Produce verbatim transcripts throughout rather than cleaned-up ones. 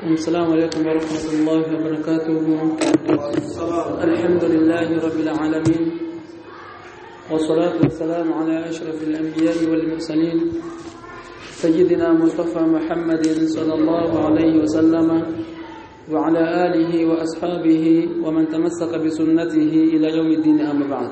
السلام عليكم ورحمة الله وبركاته. الحمد لله رب العالمين، والصلاة والسلام على أشرف الأنبياء والمرسلين سيدنا مصطفى محمد صلى الله عليه وسلم وعلى آله وأصحابه ومن تمسك بسنته إلى يوم الدين. أما بعد،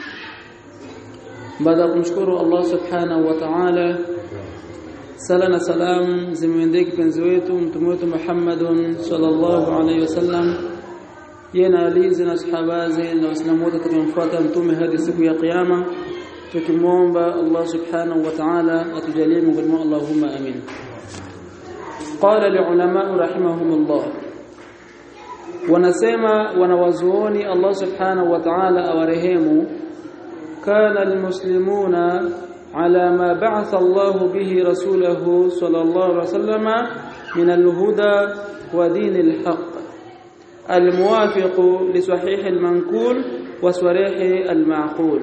baada kumshukuru Allah subhanahu wa ta'ala, sala na salam zimwendee kipenzi wetu mtume wetu Muhammadun sallallahu alayhi wasallam, yena alizi na sahabaze na waislamu wote tutamfuata mtume hadi siku ya kiyama, tukimwomba Allah subhanahu wa ta'ala atujalie miongoni mwa Allahumma amin. Qala liulama rahimahumullah, wanasema wanawazuoni Allah subhanahu wa ta'ala awarehemu, كان المسلمون على ما بعث الله به رسوله صلى الله عليه وسلم من الهدى ودين الحق الموافق لصحيح المنقول وصريح المعقول.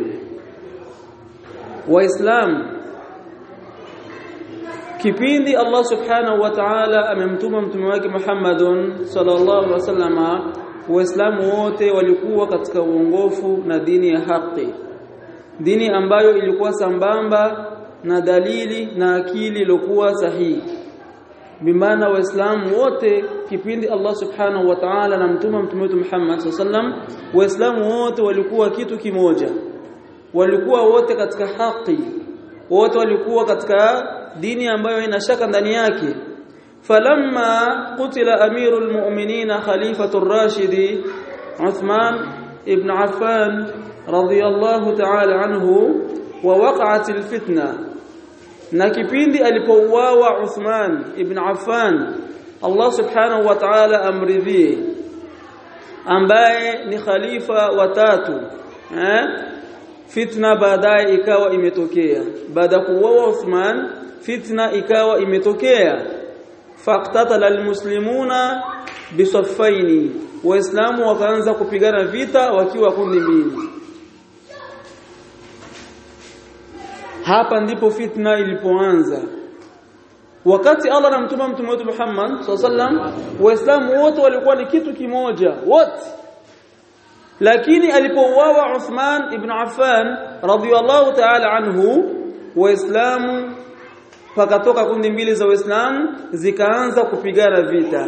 وإسلام kipindi Allah subhanahu wa ta'ala amemtuma mtume wake Muhammadun sallallahu alaihi wasallam, waislamu wote walikuwa katika uongofu na dini ya haki, dini ambayo ilikuwa sambamba na dalili na akili iliyokuwa sahihi. Bimaana waislamu wote kipindi Allah subhanahu wa ta'ala na mtume mtume wetu Muhammad sallallahu alaihi wasallam, waislamu wote walikuwa kitu kimoja, walikuwa wote katika haki, wote walikuwa katika dini ambayo ina shaka ndani yake. Falamma qutila amirul mu'minin khalifatur rashidi Uthman ibn Affan radiyallahu ta'ala anhu wa waqa'atil fitna, na kipindi alipouawa Uthman ibn Affan, Allah subhanahu wa ta'ala amridhie, ambaye ni khalifa wa tatu, eh fitna baadaye ikawa imetokea. Baada kuuawa Uthman, fitna ikawa imetokea. Faqtatala almuslimuna bisaffaini, waislamu wakaanza kupigana vita wakiwa kundi mbili. Hapa ndipo fitna ilipoanza. Wakati Allah na mtume mtume wetu Muhammad sallallahu alaihi wasallam, waislamu wote walikuwa ni kitu kimoja wote, lakini alipouawa Uthman ibn Affan radhiyallahu ta'ala anhu, waislamu pakatoka kundi mbili za waislamu zikaanza kupigana vita.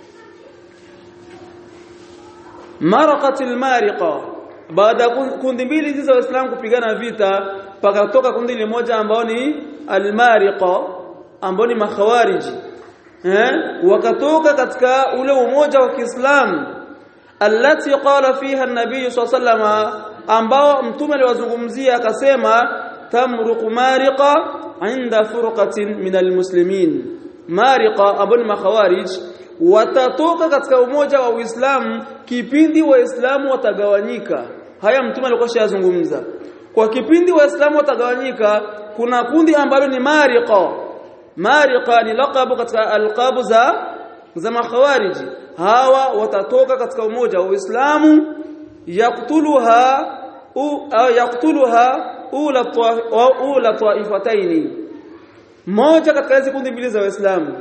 Maraqatil mariqa, baada kundi mbili hizo za waislamu kupigana vita, pakatoka kundi limoja ambao ni al-mariqa, ambao ni makhawariji, eh wakatoka katika ule umoja wa Kiislamu allati qala fiha an-nabiy sallallahu alayhi wasallam, ambao mtume aliwazungumzia akasema tamruqu mariqa inda furqatin min al-muslimin. Mariqa ambao ni makhawarij watatoka katika umoja wa Uislamu kipindi waislamu watagawanyika. Haya mtume alikuwa shazungumza, kwa kipindi waislamu watagawanyika kuna kundi ambalo ni mariqa. Mariqa ni laqabu katika alqabu za za makhawariji. Hawa watatoka katika umoja wa Uislamu, yaqtuluha au yaqtuluha ula ula taifataini, moja katika hizo kundi mbili za Waislamu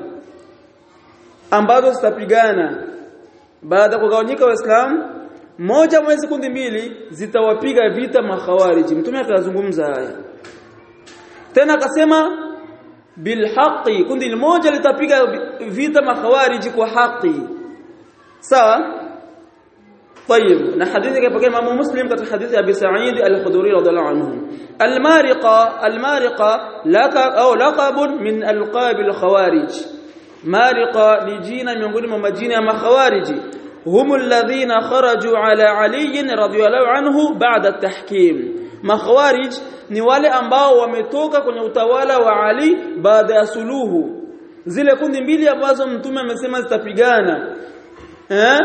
ambazo zitapigana baada kugawanyika Waislamu, moja mwa hizo kundi mbili zitawapiga vita makhawariji. Mtume akazungumza haya tena akasema bil haqqi, kundi moja litapiga vita makhawariji kwa haki. Sawa? طيب, na hadithi kapokea Imam Muslim katika hadithi ya Abi Sa'id al-Khudri radhiallahu anhu, al-mariqa al-mariqa laqab au laqab min alqab al-khawarij. Mariqa ni jina miongoni mwa majina ya makhawariji, humul ladhina kharaju ala Ali radhiyallahu anhu ba'da at-tahkim. Makhawarij ni wale ambao wametoka kwenye utawala wa Ali baada ya suluhu. Zile kundi mbili ambazo mtume amesema zitapigana eh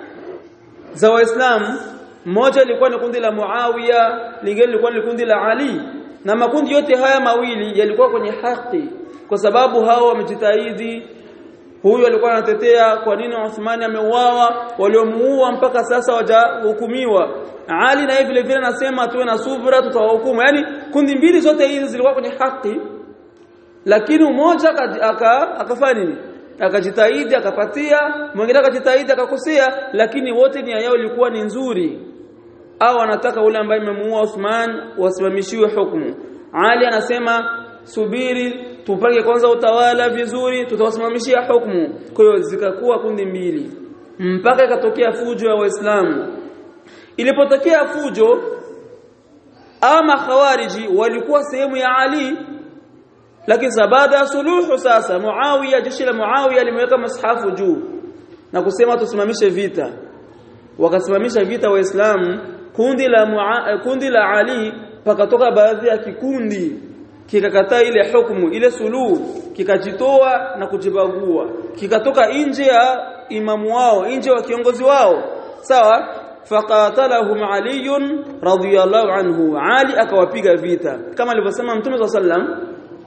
za Waislamu, moja ilikuwa ni kundi la Muawiya, lingine lilikuwa ni kundi la Ali, na makundi yote haya mawili yalikuwa kwenye haki kwa sababu hao wamejitahidi. Huyu alikuwa anatetea kwa nini Uthman ameuawa, waliomuua mpaka sasa hawajahukumiwa. Ali na vile vile anasema tuwe na subra, tutawahukumu. Yani kundi mbili zote hizi zilikuwa kwenye haki, lakini mmoja akafanya nini? akajitahidi akapatia, mwingine akajitahidi akakosea, lakini wote nia yao ilikuwa ni nzuri. Au anataka ule ambaye amemuua Uthman wasimamishiwe hukumu. Ali anasema subiri tupange kwanza utawala vizuri tutawasimamishia hukumu. Kwa hiyo zikakuwa kundi mbili mpaka ikatokea fujo ya Waislamu. Ilipotokea fujo ama khawariji walikuwa sehemu ya Ali, lakini baada ya suluhu sasa Muawiya, jeshi la Muawiya limeweka mashafu juu na kusema tusimamishe vita. Wakasimamisha vita Waislamu, kundi la Mua, kundi la Ali pakatoka baadhi ya kikundi kikakataa ile hukumu, ile suluhu, kikajitoa na kujibagua, kikatoka nje ya imamu wao, nje wa kiongozi wao. Sawa? Faqatalahum Ali radhiyallahu anhu, Ali akawapiga vita kama alivyosema Mtume sallam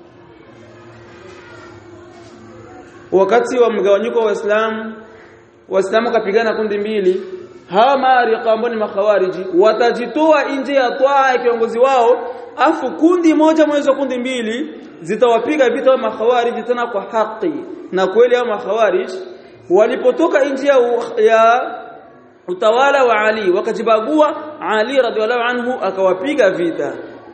wakati wa mgawanyiko wa Waislamu. Waislamu kapigana kundi mbili, hawa mariqa ambao ni makhawariji watajitoa nje ya toa ya kiongozi wao, afu kundi moja mwezo kundi mbili zitawapiga vita wa makhawariji tena kwa haki na kweli. Hao makhawariji walipotoka nje ya utawala wa Ali wakajibagua, Ali radhiallahu anhu akawapiga vita.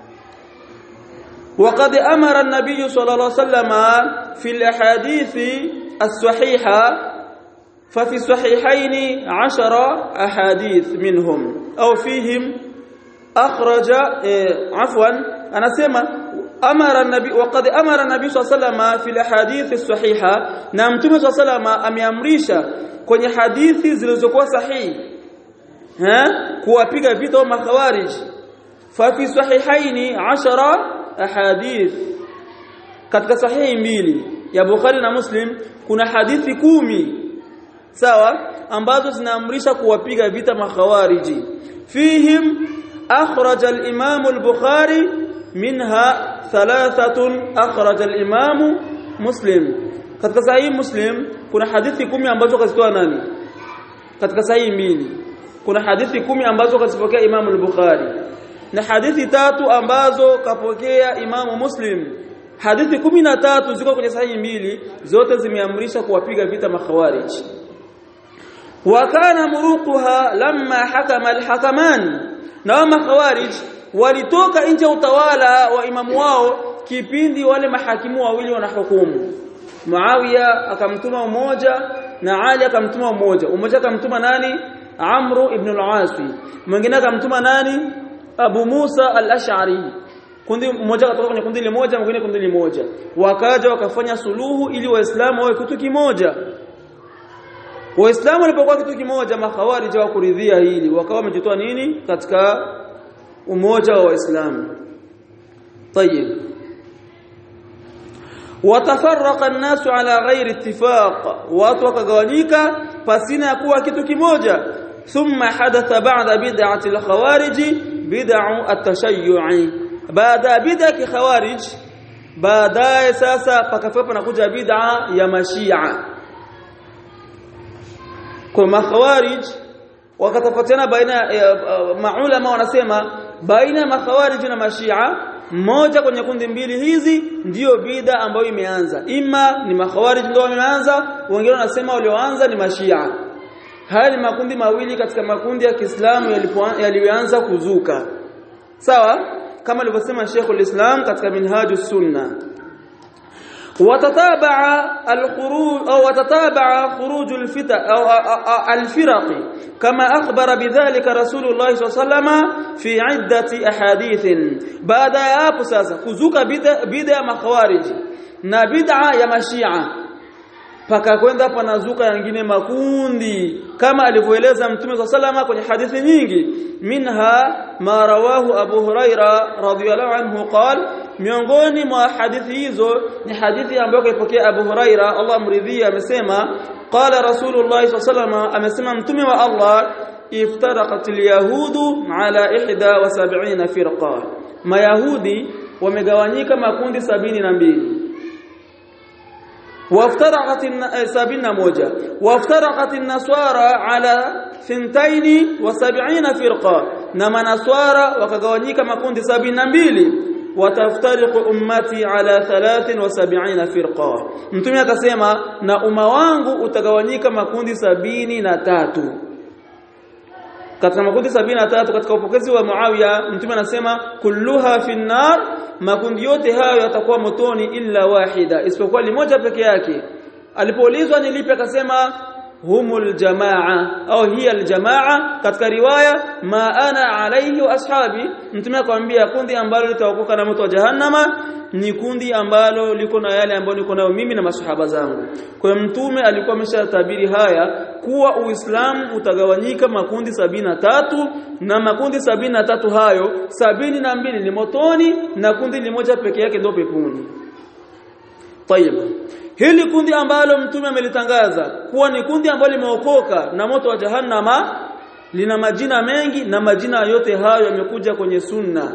وقد أمر النبي صلى الله عليه وسلم في الأحاديث الصحيحة، ففي الصحيحين عشر أحاديث منهم أو فيهم أخرج عفوا أنا سمع أمر النبي وقد أمر النبي صلى الله عليه وسلم في الأحاديث الصحيحة، نعم صلى الله عليه وسلم ameamrisha kwenye hadithi zilizokuwa sahihi ha kuwapiga vita wa makhawarij. Fa fi sahihaini ashara ahadith, katika sahihi mbili ya Bukhari na Muslim kuna hadithi kumi sawa ambazo zinaamrisha kuwapiga vita makhawariji. Fihim akhraj al-Imam al-Bukhari minha thalathatun akhraj al-Imam Muslim. Katika sahihi Muslim kuna hadithi kumi ambazo kazitoa nani? Katika sahihi mbili kuna hadithi kumi ambazo kazipokea Imam al-Bukhari na hadithi tatu ambazo kapokea Imam Muslim. Hadithi kumi na tatu ziko kwenye sahihi mbili, zote zimeamrisha kuwapiga vita makhawarij. Wa kana muruquha lamma hakama al-hakaman, na makhawarij walitoka nje utawala wa imamu wao kipindi wale mahakimu wawili wanahukumu. Muawiya akamtuma mmoja na Ali akamtuma mmoja. Mmoja akamtuma nani? Amr ibn al-As. Mwingine akamtuma nani? Abu Musa al-Ash'ari. Kundi mmoja kutoka kwenye kundi moja, mwingine kundi moja. Wakaja wakafanya suluhu ili Waislamu wawe kitu kimoja. Waislamu walipokuwa kitu kimoja, makhawarij hawakuridhia hili, wakawa wamejitoa nini katika umoja wa Waislamu. Tayeb. Watafarraqa an-nasu ala ghairi ittifaq, watu wakagawanyika pasina kuwa kitu kimoja. Thumma hadatha ba'da bid'ati al-khawarij bid'u at-tashayyu'i, baada bid'ati khawarij baadaye sasa pakafupa na kuja bid'a ya mashia. Kwa makhawarij wakatafutiana baina maulama wanasema baina makhawarij na mashia, mmoja kwenye kundi mbili hizi ndiyo bid'a ambayo imeanza. Ima ni makhawarij ndio wameanza, wengine wanasema walioanza ni mashia. Haya ni makundi mawili katika makundi ya Kiislamu yaliyoanza kuzuka. Sawa? Kama alivyosema Sheikh al-Islam katika Minhajus Sunnah. وتتابع الخروج أو وتتابع خروج الفتن أو الفرق كما أخبر بذلك رسول الله صلى الله عليه وسلم في عدة أحاديث. بعد أبساسا كزوك بدع مخوارج na bid'a ya mashia, paka kwenda panazuka yengine makundi kama alivyoeleza Mtume صلى الله عليه وسلم kwenye hadithi nyingi. Minha ma rawahu Abu Huraira radhiyallahu anhu qala, miongoni mwa hadithi hizo ni hadithi ambayo kaipokea Abu Huraira, Allah mridhia, amesema qala Rasulullah sallallahu alayhi wasallam, amesema Mtume wa Allah, iftaraqat al-yahudu ala ihda wa sab'ina firqa, mayahudi wamegawanyika makundi sabini na mbili. وافترقت سبعين موجة وافترقت النصارى على ثنتين وسبعين فرقة، نما نصارى وكغawanyika makundi sabini na mbili. wataftariqu ummati ala thalathin wa sab'ina firqa. Mtume akasema na umma wangu utagawanyika makundi sabini na tatu. Katika makundi sabini na tatu katika upokezi wa Muawiya Mtume anasema kulluha finnar, makundi yote hayo yatakuwa motoni illa wahida, isipokuwa limoja peke yake. Alipoulizwa ni lipi akasema humul jamaa au hiya aljamaa. Katika riwaya ma ana alayhi wa ashabi, Mtume akamwambia kundi ambalo litaokoka na moto wa jahannama ni kundi ambalo liko na yale ambayo niko nayo mimi na masahaba zangu. Kwa hiyo Mtume alikuwa ameshatabiri haya kuwa Uislamu utagawanyika makundi sabini na tatu, na makundi sabini na tatu hayo sabini na mbili ni motoni na kundi limoja peke yake ndio peponi. Tayeb, hili kundi ambalo Mtume amelitangaza kuwa ni kundi ambalo limeokoka na moto wa jahannama lina majina mengi, na majina yote hayo yamekuja kwenye sunna.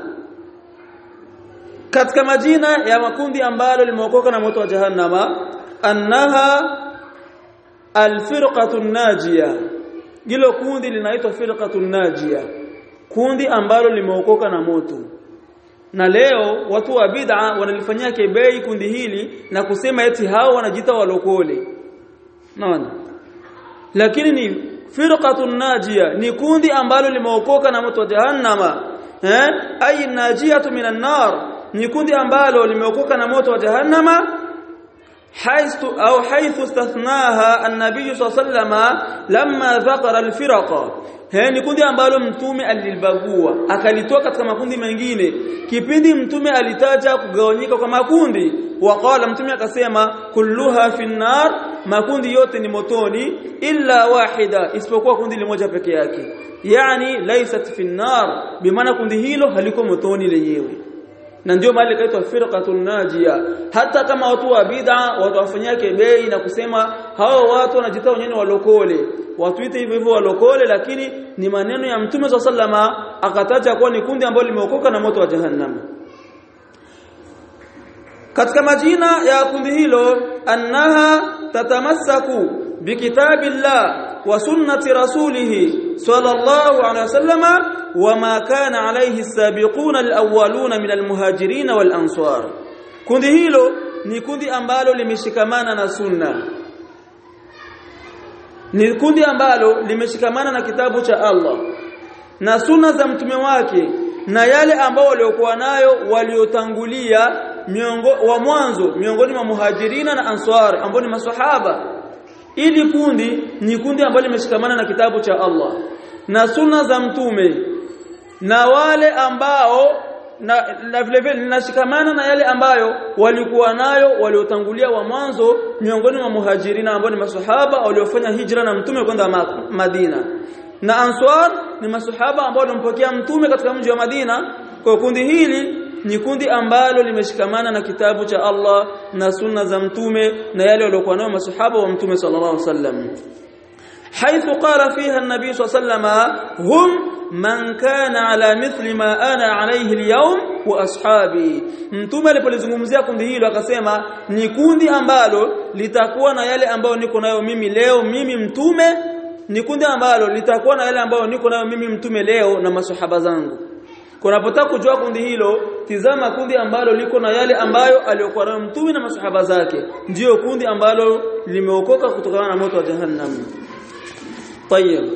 Katika majina ya makundi ambalo limeokoka na moto wa jahannama, annaha alfirqatun najia. Hilo kundi linaitwa firqatun najia, kundi ambalo limeokoka na moto. Na leo watu wa bid'a wanalifanyia kebei kundi hili na kusema eti hao wanajiita walokole. Naona. Lakini ni firqatun najia, ni kundi ambalo limeokoka na moto wa jahannama. Eh? Ay najiyatu minan nar, ni kundi ambalo limeokoka na moto wa jahannama. حيث أو حيث استثناها النبي صلى الله عليه وسلم لما ذكر الفرقة. Hii kundi ambalo Mtume alilibagua akalitoa katika makundi mengine kipindi Mtume alitaja kugawanyika kwa makundi. Waqala, Mtume akasema kulluha finnar, makundi yote ni motoni illa wahida, isipokuwa kundi limoja peke yake. Yani laysat finnar, bimaana kundi hilo haliko motoni lenyewe. Na ndio mahali kaitwa firqatun najia. Hata kama watu wa bid'a watawafanyia kebei na kusema hao watu wanajiita wenyewe walokole, watuite hivyo hivyo walokole, lakini ni maneno ya Mtume sallama akataja kuwa ni kundi ambalo limeokoka na moto wa jahannam. Katika majina ya kundi hilo, annaha tatamassaku bikitabillah wa sunnati rasulih sallallahu alaihi wasallama wama kana alayhi as-sabiquna al-awwaluna min al-muhajirin wal-ansar. Kundi hilo ni kundi ambalo limeshikamana na sunna, ni kundi ambalo limeshikamana na kitabu cha Allah na sunna za mtume wake na yale ambao waliokuwa nayo waliotangulia miongo wa mwanzo miongoni mwa muhajirina na ansar ambao ni maswahaba. Ili kundi ni kundi ambalo limeshikamana na kitabu cha Allah na sunna za mtume, na wale ambao na, na vile vile linashikamana na yale ambayo walikuwa nayo waliotangulia wa mwanzo miongoni mwa muhajirina ambao ni maswahaba waliofanya hijra na mtume kwenda Madina, na ansar ni maswahaba ambao walimpokea mtume katika mji wa Madina. Kwa kundi hili ni kundi ambalo limeshikamana na kitabu cha Allah na sunna za mtume na yale waliokuwa nayo maswahaba wa mtume sallallahu alaihi wasallam. حيث قال فيها النبي صلى الله عليه وسلم هم من كان على مثل ما انا عليه اليوم واصحابي. Mtume alipolizungumzia kundi hilo akasema ni kundi ambalo litakuwa na yale ambayo niko nayo mimi leo mimi mtume, ni kundi ambalo litakuwa na yale ambayo niko nayo mimi mtume leo na maswahaba zangu. Unapotaka kujua kundi hilo, tizama kundi ambalo liko na yale ambayo aliyokuwa nayo mtume na maswahaba zake, ndio kundi ambalo limeokoka kutokana na moto wa jahannam. طيب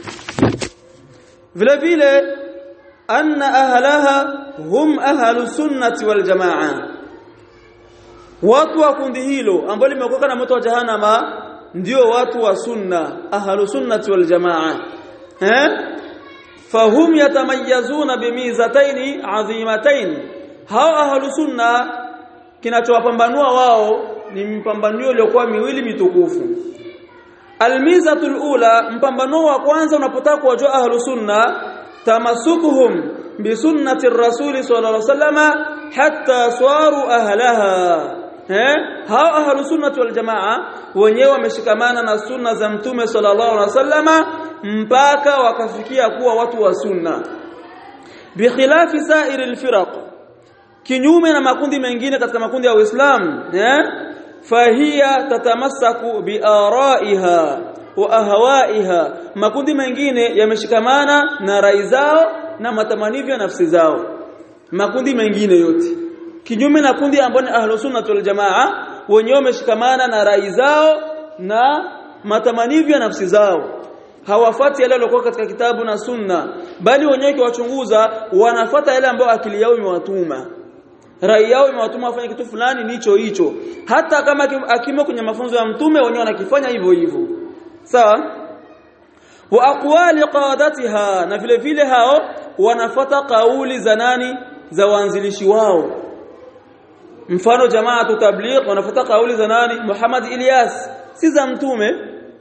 vile vile anna ahlaha hum ahlu sunnati wal jamaa, watu wa kundi hilo ambao limeokoka na moto wa jahannama ndio watu wa sunna, ahlu sunnati wal jamaa. eh fahum yatamayazuna bimizataini azimataini, hao ahlu sunna kinachowapambanua wao ni mpambanio uliokuwa miwili mitukufu. Almizatul ula, mpambano wa kwanza unapotaka kujua ahlu sunna, tamasukuhum bi sunnati rasuli sallallahu alaihi wasallama hatta swaru ahlaha. eh hao ahlu sunnati wal jamaa wenyewe wameshikamana na sunna za mtume sallallahu alaihi wasallama mpaka wakafikia kuwa watu wa sunna, bi khilafi sa'iril firaq, kinyume na makundi mengine katika makundi ya Uislamu. eh fahia tatamassaku biaraiha wa ahwaiha, makundi mengine yameshikamana na rai zao na matamanio ya nafsi zao. makundi mengine yote kinyume na kundi ambao ni ahlus sunnah wal jamaa wenyewe wameshikamana na rai zao na matamanivyo ya nafsi zao hawafati yale yaliokuwa katika kitabu na sunna bali wenyewe kiwachunguza wanafuata yale ambayo akili yao imewatuma rai yao imewatuma wafanye kitu fulani nicho hicho hata kama akimo kwenye mafunzo ya mtume wenyewe wanakifanya hivyo hivyo sawa wa aqwali qadatiha na vile vile hao wanafuata kauli za nani za waanzilishi wao mfano jamaatu tabligh wanafuata kauli za nani Muhammad Ilyas si za mtume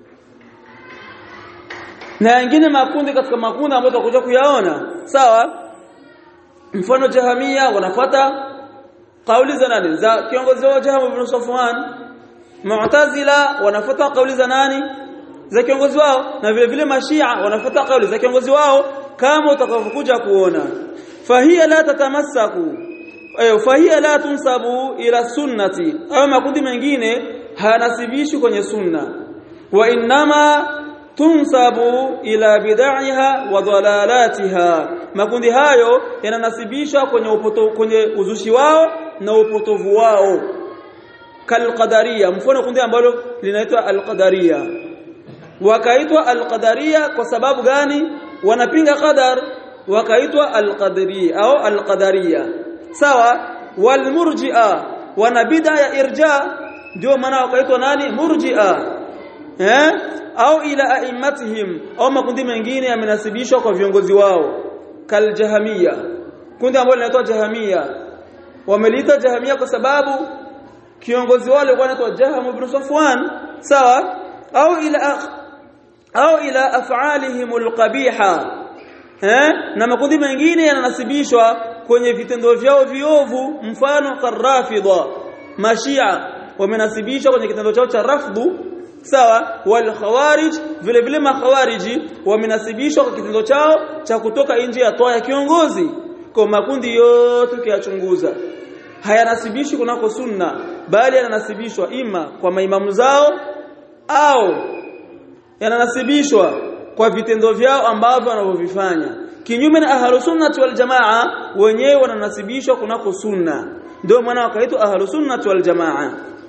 na wengine makundi katika makundi ambayo tutakuja kuyaona sawa mfano Jahamia wanafuata kauli za nani za kiongozi wao Jaham ibn Safwan Mu'tazila wanafuata kauli za nani za kiongozi wao na vile vile Mashia wanafuata kauli za kiongozi wao kama utakavyokuja kuona fahiya la tatamassaku ayo fahiya la tunsabu ila sunnati au makundi mengine hanasibishi kwenye sunna wa inma tunsabu ila bid'aha wa dalalatiha makundi hayo yananasibishwa kwenye upoto, kwenye uzushi wao na upotovu wao kalqadariya mfano kundi ambalo linaitwa alqadariya wakaitwa alqadariya kwa sababu gani wanapinga qadar wakaitwa alqadariya au alqadariya sawa walmurji'a wana bid'a ya irja ndio maana wakaitwa nani murji'a eh au ila a'immatihim au makundi mengine yamenasibishwa kwa viongozi wao kaljahamia kundi ambalo linaitwa jahamia wameliita jahamia kwa sababu kiongozi wao alikuwa anaitwa Jaham ibn Safwan sawa au ila au ila af'alihim alqabiha eh na makundi mengine yananasibishwa kwenye vitendo vyao viovu mfano karrafidha mashia wamenasibishwa kwenye kitendo chao cha rafdhu sawa wal khawarij vile vile makhawariji wamenasibishwa kwa kitendo chao cha kutoka nje ya toa ya kiongozi kwa makundi yote ukiyachunguza hayanasibishi kunako sunna bali yananasibishwa ima kwa maimamu zao au yananasibishwa kwa vitendo vyao ambavyo wanavyovifanya kinyume na ahlus sunnah wal jamaa wenyewe wananasibishwa kunako sunna ndio maana wakaitwa ahlus sunnah wal jamaa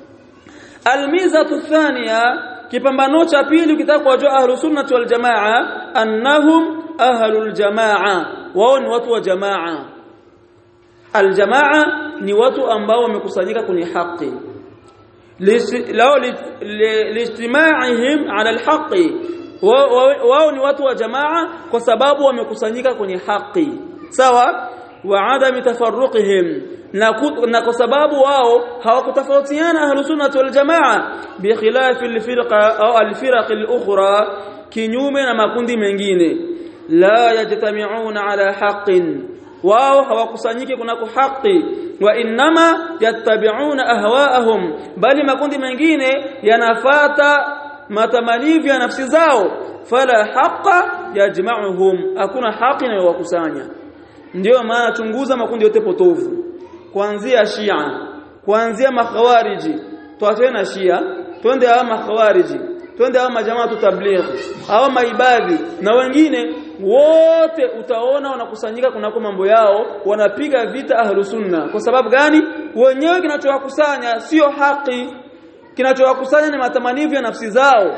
almizatu thania kipambano cha pili ukitaka kujua ahlus sunnah wal jamaa annahum ahlul jamaa wao ni watu wa jamaa aljamaa ni watu ambao wamekusanyika kwenye haki lao lijtimaa'ihim ala alhaqi wao ni watu wa jamaa kwa sababu wamekusanyika kwenye haki sawa wa adami tafarruqihim na kwa sababu wao hawakutofautiana ahlus sunnah wal jamaa bi khilafi alfirqa au alfiraq alukhra kinyume na makundi mengine la yajtami'una ala haqqin wao hawakusanyiki kunako haki wa inma yattabi'una ahwa'ahum bali makundi mengine yanafata matamanivyo ya nafsi zao fala haqa yajma'uhum hakuna haki inayowakusanya ndio maana chunguza makundi yote potovu kuanzia Shia kuanzia makhawariji tuachane na Shia twende hawa makhawariji twende hawa majamaa tabligh hawa maibadhi na wengine wote utaona wanakusanyika kunako mambo yao wanapiga vita ahlus sunna kwa sababu gani wenyewe kinachowakusanya sio haki kinachowakusanya ni matamanivyo ya nafsi zao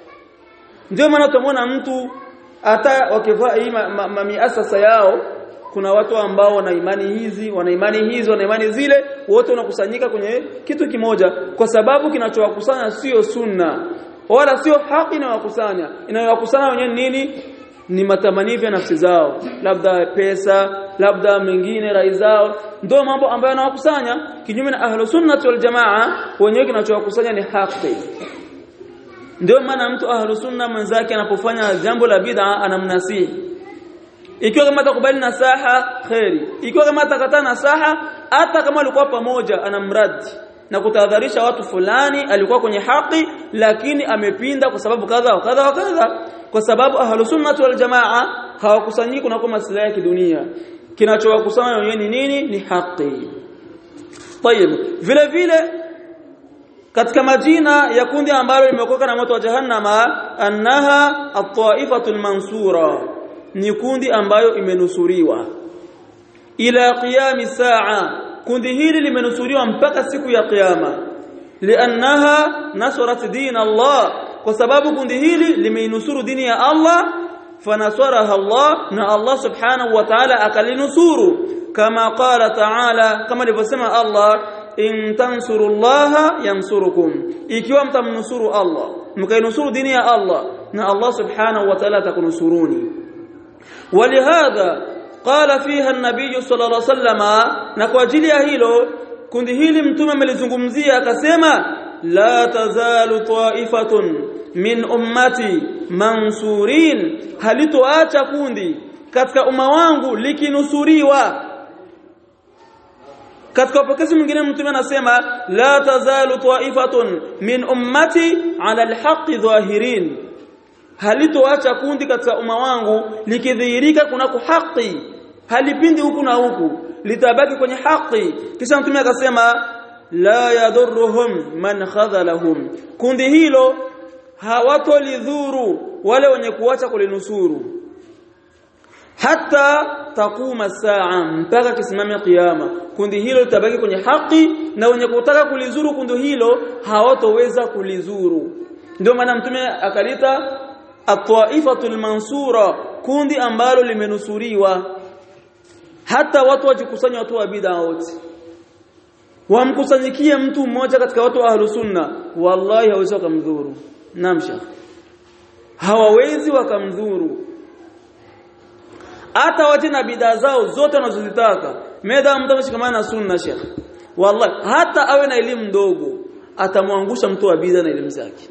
ndio maana tumeona mtu hata wakivaa hii miasasa yao kuna watu ambao wana imani hizi wana imani hizi wana imani zile wote wanakusanyika kwenye kitu kimoja kwa sababu kinachowakusanya sio sunna wala sio haki inayowakusanya inayowakusanya wenyewe nini ni matamanivyo ya nafsi zao labda pesa labda mengine rai zao ndio mambo ambayo yanawakusanya kinyume na ahlus sunnah wal jamaa wenyewe kinachowakusanya ni haki ndio maana mtu ahlus sunna mwenzake anapofanya jambo la bid'a anamnasihi ikiwa kama atakubali nasaha khairi ikiwa kama atakataa nasaha hata kama alikuwa pamoja anamradi na kutahadharisha watu fulani alikuwa kwenye haki lakini amepinda kwa sababu kadha wa kadha wa kadha kwa sababu ahlus sunnah wal jamaa hawakusanyiki kunako maslahi ya kidunia kinachowakusanya wenyewe ni nini ni haki tayeb vile vile katika majina ya kundi ambalo limeokoka na moto wa jahannama annaha at-ta'ifatul mansura ni kundi ambayo imenusuriwa ila qiyam saa kundi hili limenusuriwa mpaka siku ya kiyama liannaha nasrat din Allah kwa sababu kundi hili limeinusuru dini ya Allah fanasaraha Allah na Allah subhanahu wa ta'ala akalinusuru kama qala ta'ala kama alivyosema Allah in tansurullaha yansurukum ikiwa mtamnusuru Allah mkainusuru dini ya Allah na Allah subhanahu wa ta'ala atakunusuruni walihadha qala fiha an-nabiy sallallahu alayhi wasallam na kwa ajili ya hilo kundi hili mtume amelizungumzia akasema la tazalu ta'ifatun min ummati mansurin halitoacha kundi katika umma wangu likinusuriwa katika upokezi mwingine mtume anasema la tazalu ta'ifatun min ummati ala alhaqqi dhahirin halitoacha kundi katika umma wangu likidhihirika kunako haki halipindi huku na huku litabaki kwenye haki kisha mtume akasema la yadurruhum man khadhalahum kundi hilo hawatolidhuru wale wenye kuacha kulinusuru hata takuma saa mpaka kisimame kiyama kundi hilo litabaki kwenye haki na wenye kutaka kulizuru kundi hilo hawatoweza kulizuru ndio maana mtume akalita at-ta'ifatul mansura kundi ambalo limenusuriwa hata watu wajikusanya watu wa bid'a wote wamkusanyikie mtu mmoja katika watu wa ahlus sunna wallahi hawezi kumdhuru namsha hawawezi wakamdhuru hata waje na bid'a zao zote wanazozitaka meda mtu ameshikamana na sunna sheikh wallahi hata awe na elimu ndogo atamwangusha mtu wa bid'a na elimu zake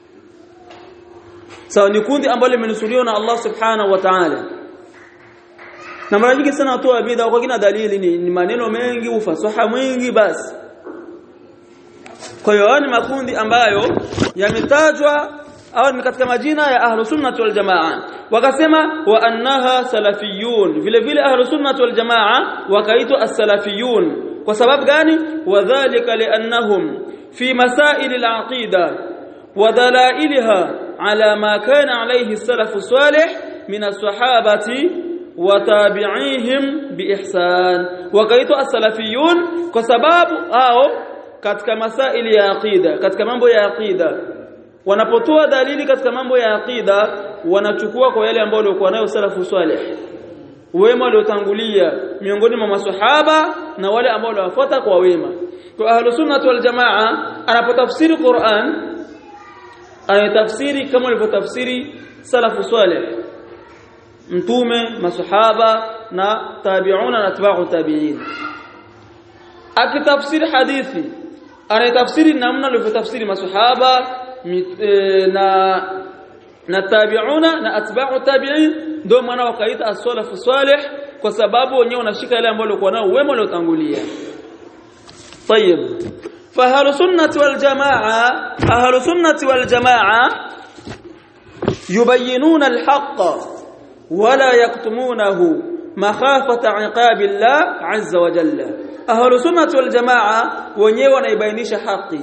sawa ni kundi ambalo limenusuriwa na Allah subhanahu wa ta'ala na mara nyingi sana watu wa bid'a kwa kina dalili ni, ni maneno mengi ufasaha mwingi basi kwa hiyo ni makundi ambayo yametajwa au ni katika majina ya ahlus sunnah wal jamaa wakasema wa annaha salafiyun vile vile ahlus sunnah wal jamaa wakaitwa as-salafiyun kwa sababu gani wadhālika li'annahum fi masail al-aqida wa dalailha ala ma kana alayhi as-salaf as-salih min as-sahabati wa tabi'ihim bi ihsan wakaitwa as-salafiyun kwa sababu hao katika masaili ya aqida katika mambo ya aqida wanapotoa dalili katika mambo ya aqida wanachukua kwa yale ambayo walikuwa nayo salafu salih wema waliotangulia miongoni mwa maswahaba na wale ambao waliwafuata kwa wema kwa ahlus sunnah wal jamaa anapotafsiri Qur'an anatafsiri kama walivyotafsiri salafu salih mtume maswahaba na tabi'una na atba'u tabi'in akitafsiri hadithi anatafsiri namna walivyotafsiri maswahaba na na tabi'una na atba'u tabi'in ndio maana wakaita as-salafu salih kwa sababu wenyewe wanashika yale ambayo walikuwa nao wema waliotangulia. Tayeb. Fa ahlu sunnati wal jamaa ahlu sunnati wal jamaa yubayyinuna al-haqqa wa la yaktumunahu makhafata 'iqabi Allah 'azza wa jalla. Ahlu sunnati wal jamaa wenyewe wanaibainisha haki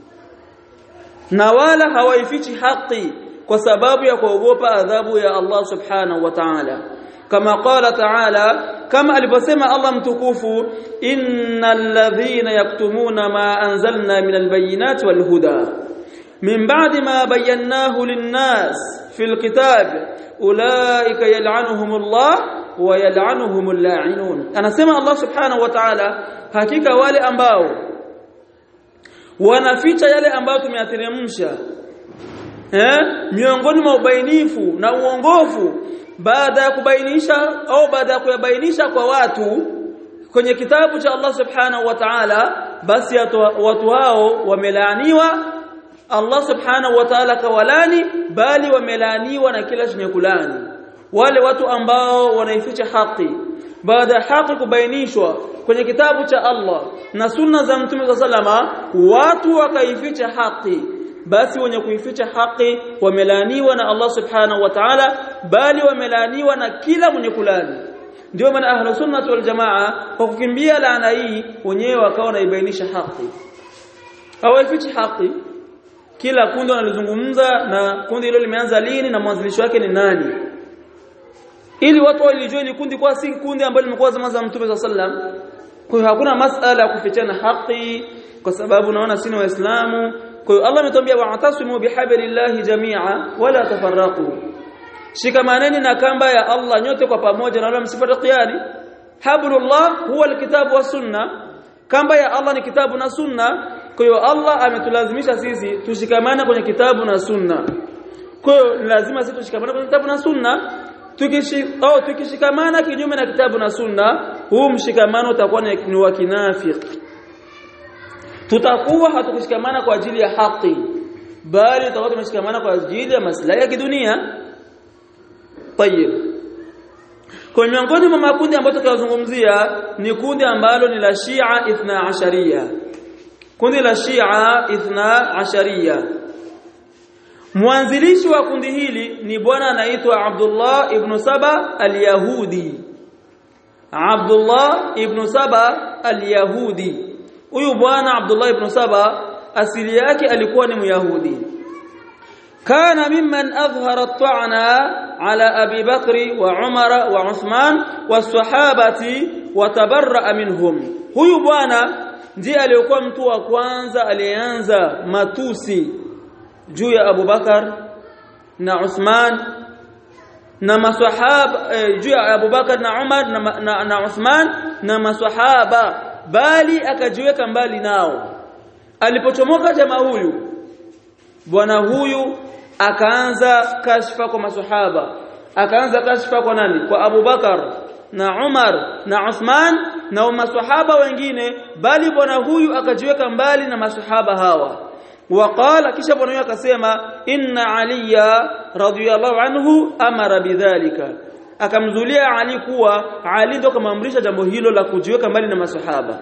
na wala hawaifichi haki kwa sababu ya kuogopa adhabu ya Allah subhanahu wa ta'ala kama qala ta'ala kama aliposema Allah mtukufu innal ladhina yaktumuna ma anzalna minal bayyinati wal huda min ba'di ma bayyanahu lin-nas fil kitab ulaika yal'anuhumullah wa yal'anuhumul la'inun anasema Allah subhanahu wa ta'ala hakika wale ambao wanaficha yale ambayo tumeyateremsha eh miongoni mwa ubainifu na uongofu baada ya kubainisha au baada ya kuyabainisha kwa watu kwenye kitabu cha Allah subhanahu wa ta'ala basi watu hao wamelaaniwa Allah subhanahu wa ta'ala kawalani bali wamelaaniwa na kila chenye kulani wale watu ambao wanaificha haki baada ya haki kubainishwa kwenye kitabu cha Allah na sunna za Mtume sallama watu wakaificha haki basi wenye kuificha haki wamelaaniwa na Allah subhanahu wa ta'ala bali wamelaaniwa na kila mwenye kulani ndio maana ahlus sunnah wal jamaa kwa kukimbia laana hii wenyewe wakawa wanaibainisha haki hawaifichi haki kila kundi wanalizungumza na kundi hilo limeanza lini na mwanzilishi wake ni nani ili watu walijue ile kundi kwa si kundi ambalo limekuwa zama za Mtume sallam. Kwa hiyo hakuna masala ya kufichana haki kwa sababu naona sisi waislamu. Kwa hiyo Allah ametuambia wa'tasimu bihablillahi jami'a wala tafarraqu, shikamaneni na kamba ya Allah nyote kwa pamoja na wala msifarikiani. Hablullah huwa alkitabu wa sunna, kamba ya Allah ni kitabu na sunna. Kwa hiyo Allah ametulazimisha sisi tushikamane kwenye kitabu na sunna. Kwa hiyo lazima sisi tushikamane kwenye kitabu na sunna. Tukishi au tukishikamana kinyume na kitabu na sunna, huu mshikamano utakuwa ni wa kinafiki. Tutakuwa hatukushikamana kwa ajili ya haki, bali tutakuwa tumeshikamana kwa ajili ya maslahi ya kidunia. Tayeb. Kwa miongoni mwa makundi ambayo tukazungumzia ni kundi ambalo ni la Shia Ithna Ashariya. Kundi la Shia Ithna Ashariya, mwanzilishi wa kundi hili ni bwana anaitwa Abdullah ibn Saba al-Yahudi. Abdullah ibn Saba al-Yahudi, huyu bwana Abdullah ibn Saba asili yake alikuwa ni Myahudi. Kana mimman adhhara at-ta'na ala Abi Bakr wa Umar wa Uthman was-sahabati wa tabarra'a minhum. Huyu bwana ndiye aliyekuwa mtu wa kwanza alianza matusi juu ya Abu Bakar na Uthman na maswahaba, eh, juu ya Abu Bakar na Umar na, na, na Uthman na maswahaba, bali akajiweka mbali nao. Alipochomoka jamaa huyu, bwana huyu akaanza kashfa kwa maswahaba, akaanza kashfa kwa nani? Kwa Abu Bakar na Umar na Uthman na maswahaba wengine, bali bwana huyu akajiweka mbali na maswahaba hawa. Waqala, kisha bwana huyu akasema inna aliya radhiyallahu anhu amara bidhalika, akamzulia Ali kuwa Ali ndo kamamrisha jambo hilo la kujiweka mbali na maswahaba.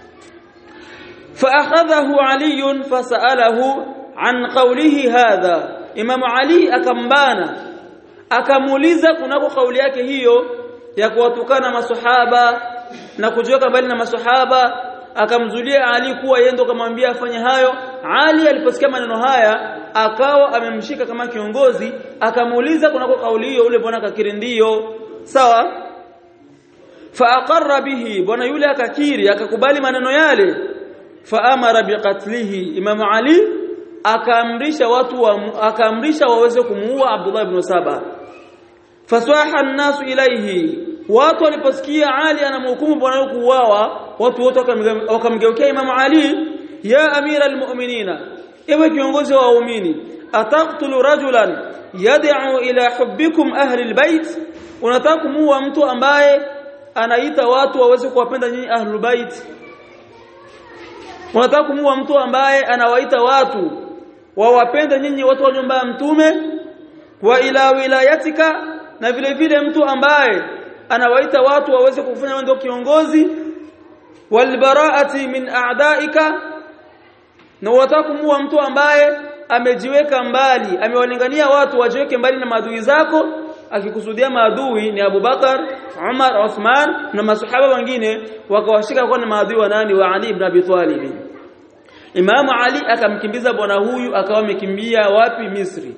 Fa akhadhahu Ali fasalahu an qawlihi hadha, Imam Ali akambana akamuuliza kunako kauli yake hiyo ya kuwatukana maswahaba na kujiweka mbali na maswahaba. Akamzulia Ali kuwa yeye ndo kamwambia afanye hayo. Ali aliposikia maneno haya akawa amemshika kama kiongozi, akamuuliza kunako kauli hiyo, ule bwana akakiri ndio sawa. Fa aqarra bihi, bwana yule akakiri akakubali maneno yale. Fa amara biqatlihi, Imam Ali akaamrisha watu wa, akaamrisha waweze kumuua Abdullah ibn Saba. Faswaha an-nasu ilayhi, watu waliposikia Ali anamhukumu bwana yule kuuawa, watu wote wakamgeukea Imam Ali. Ya amira almu'minina, ewe kiongozi wa waumini, ataqtulu rajulan yad'u ila hubbikum ahli albayt, unataka kumuua mtu ambaye anaita watu waweze kuwapenda nyinyi ahlul bait? Unataka kumuua mtu ambaye anawaita watu wawapende nyinyi watu wa nyumba ya Mtume? Wa ila wilayatika, na vile vile mtu ambaye anawaita watu waweze kufanya wewe ndio kiongozi. Walbaraati min a'daika, na unataka kumuua mtu ambaye amejiweka mbali, amewalingania watu wajiweke mbali na maadui zako, akikusudia maadui ni Abu Bakar, Umar, Uthman na masahaba wengine, wakawashika kwa maadui wa nani? Wa Ali ibn Abi Talib. Imam Ali akamkimbiza bwana huyu, akawa amekimbia wapi? Misri.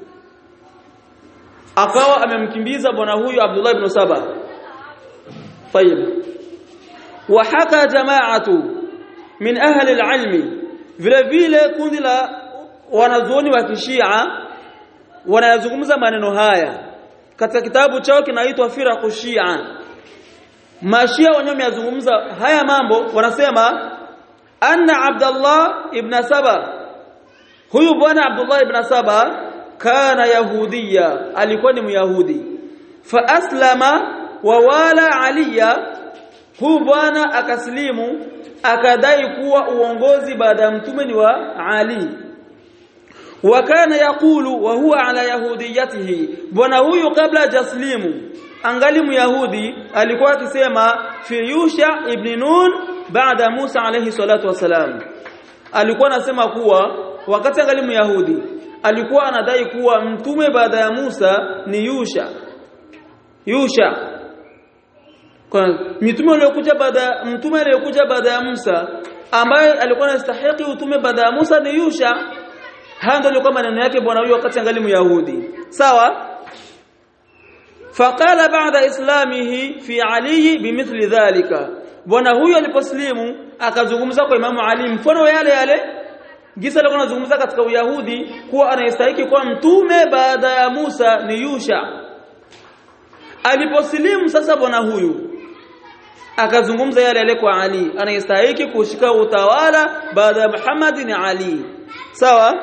Akawa amemkimbiza bwana huyu Abdullah ibn Saba. Tayeb. Wa haka jama'atu min ahli al-ilm, vile vile kundi la wanazuoni wa Kishia wanayazungumza maneno haya katika kitabu chao kinaitwa Firaqu Shia. Mashia wenyewe wameyazungumza haya mambo, wanasema anna Abdullah ibn Saba, huyu bwana Abdullah ibn Saba kana yahudiya, alikuwa ni myahudi. Fa aslama wa wala aliya, huyu bwana akaslimu akadai kuwa uongozi baada ya mtume ni wa Ali. Wa kana yaqulu wa huwa ala yahudiyatihi, bwana huyu kabla jaslimu angali myahudi alikuwa akisema fi Yusha ibn Nun baada Musa alayhi salatu wasalam. Alikuwa anasema kuwa wakati angali myahudi alikuwa anadai kuwa mtume baada ya Musa ni Yusha. Yusha kwa mtume aliyokuja baada mtume aliyokuja baada ya Musa ambaye alikuwa anastahili utume baada ya Musa ni Yusha. Haya ndio alikuwa maneno yake bwana huyo wakati angali myahudi. Sawa? faqala ba'da islamihi fi Ali bimithli dhalika, bwana huyo aliposlimu akazungumza kwa Imamu Ali mfano yale yale gisa alikuwa anazungumza katika Uyahudi kuwa anayestahili kuwa mtume baada ya Musa ni Yusha. Aliposlimu sasa bwana huyu akazungumza yale yale kwa Ali, anayestahili kushika utawala baada ya Muhammad ni Ali. Sawa?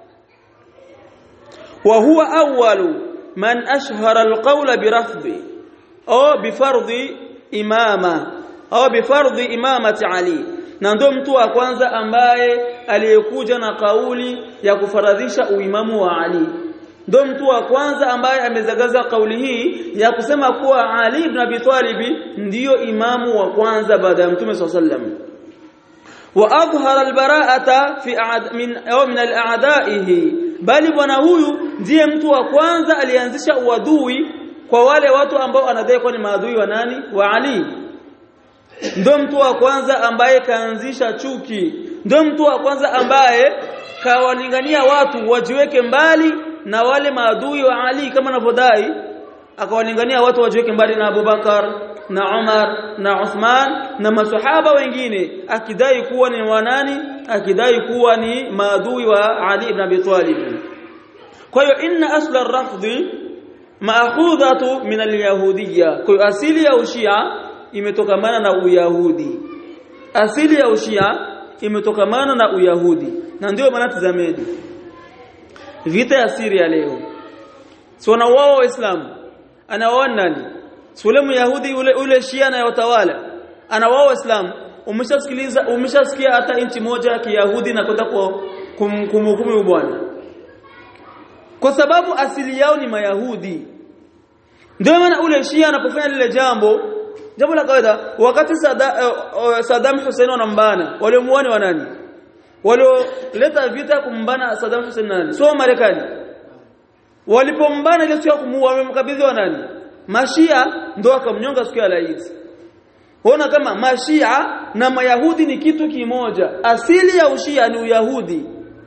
Wa huwa awwalu man ashhara alqawla birafdi au bifardhi imama au bifardhi imamati Ali, na ndio mtu wa kwanza ambaye aliyekuja na kauli ya kufaradhisha uimamu wa Ali. Ndio mtu wa kwanza ambaye amezagaza kauli hii ya kusema kuwa Ali ibn Abi Talib ndiyo imamu wa kwanza baada ya Mtume sallallahu alayhi wasallam. Wa adhhara albara'ata fi min au min al'a'da'ihi, bali bwana huyu ndiye mtu wa kwanza alianzisha uadui kwa wale watu ambao anadai kuwa ni maadui wa nani? Wa Ali. Ndio mtu wa kwanza ambaye kaanzisha chuki, ndio mtu wa kwanza ambaye kawalingania watu wajiweke mbali na wale maadui wa Ali kama anavyodai, akawalingania watu wajiweke mbali na Abu Bakar na Umar na Uthman na maswahaba wengine, akidai kuwa ni wanani, akidai kuwa ni maadui wa Ali ibn Abi Talib. Kwa hiyo inna asla ar-rafdhi ma'khudhatu min al-yahudiyya, kwa asili ya ushia imetokamana na Uyahudi. Asili ya ushia imetokamana na Uyahudi, na ndio maana tazameni vita ya Syria leo. Si wanauawa Waislamu, anawaona nani? Sule Myahudi ule ule Shia na utawala anawaua Waislamu. Umeshasikiliza, umeshasikia hata nchi moja ya Kiyahudi na kwenda kwa kumhukumu bwana, kwa sababu asili yao ni Mayahudi. Ndio maana ule Shia anapofanya lile jambo jambo la kawaida, wakati Saddam Hussein wanambana, wale muone wanani walioleta vita kumbana Saddam Hussein nani? Sio Marekani. Walipombana ile siku kumuua wamemkabidhi wa nani? Mashia, ndio akamnyonga siku ya Eid. Ona kama Mashia na Mayahudi ni kitu kimoja. Asili ya ushia ni Uyahudi.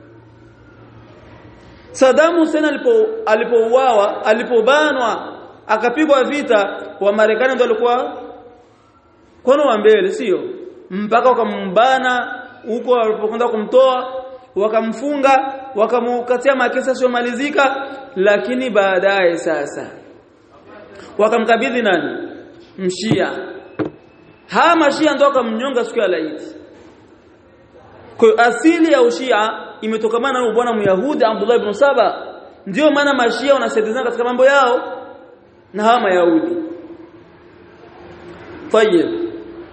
Saddam Hussein alipo alipouawa, alipobanwa, akapigwa vita, wa Marekani ndio walikuwa kono wa mbele, sio? Mpaka wakambana huko walipokwenda kumtoa, wakamfunga, wakamukatia makesa sio malizika, lakini baadaye sasa wakamkabidhi nani? Mshia. Ha, Mashia ndio akamnyonga siku ya Eid. Kwa asili ya ushia imetokamana na bwana Myahudi Abdullah ibn Saba. Ndio maana Mashia wanasaidiana katika mambo yao na hawa Mayahudi. Tayeb,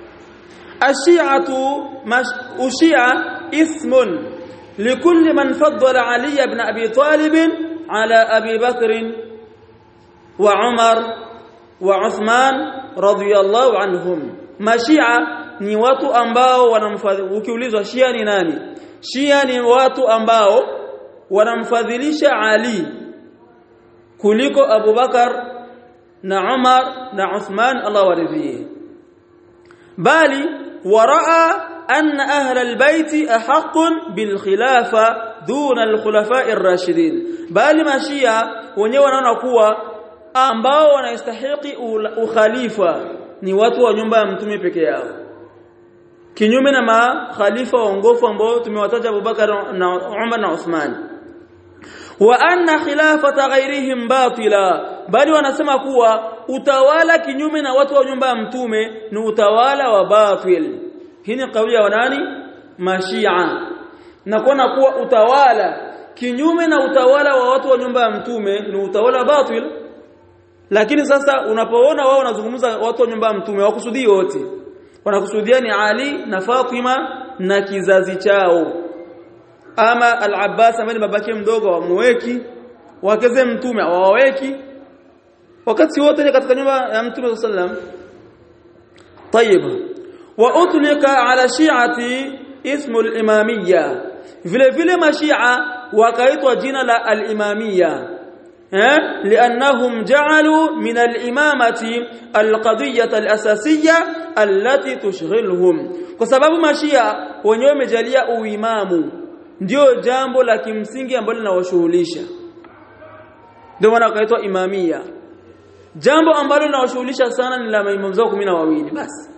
الشيعة الشيعة اسم لكل من فضل علي بن أبي طالب على أبي بكر وعمر وعثمان رضي الله عنهم. مشيعة ni watu ambao wanamfadhilisha. Ukiulizwa Shia ni nani? Shia ni watu ambao wanamfadhilisha Ali kuliko Abu Bakar na Umar na Uthman, Allah waridhie. Bali ورأى أن أهل البيت أحق بالخلافة دون الخلفاء الراشدين. bali Mashia wenyewe wanaona kuwa ambao wanastahili ukhalifa ni watu wa nyumba ya mtume peke yao, kinyume na makhalifa waongofu ambao tumewataja Abu Bakar na Umar na Uthman. Wa anna khilafata ghairihim batila, bali wanasema kuwa utawala kinyume na watu wa nyumba ya mtume ni utawala wa batil. Hii ni kauli ya nani? Mashia. Na kuona kuwa utawala kinyume na utawala wa watu wa nyumba ya mtume ni utawala batil. Lakini sasa unapoona wao wanazungumza watu wa nyumba ya mtume, wakusudii wote, wanakusudia ni Ali na Fatima na kizazi chao. Ama Al-Abbas ambaye ni babake mdogo wamweki, wakeze mtume hawaweki, wakati wote ni katika nyumba ya mtume sallam. Tayeb, wa utlika ala shi'ati ismu al-imamiyya, vile vile Mashia wakaitwa jina la al-imamiyya eh lianahum ja'alu min al-imamati al-qadiyyah al-asasiyyah allati tushghiluhum, kwa sababu Mashia wenyewe wamejalia uimamu ndio jambo la kimsingi ambalo linawashughulisha, ndio maana wakaitwa imamia. jambo ambalo linawashughulisha sana ni la maimamu zao kumi na wawili basi.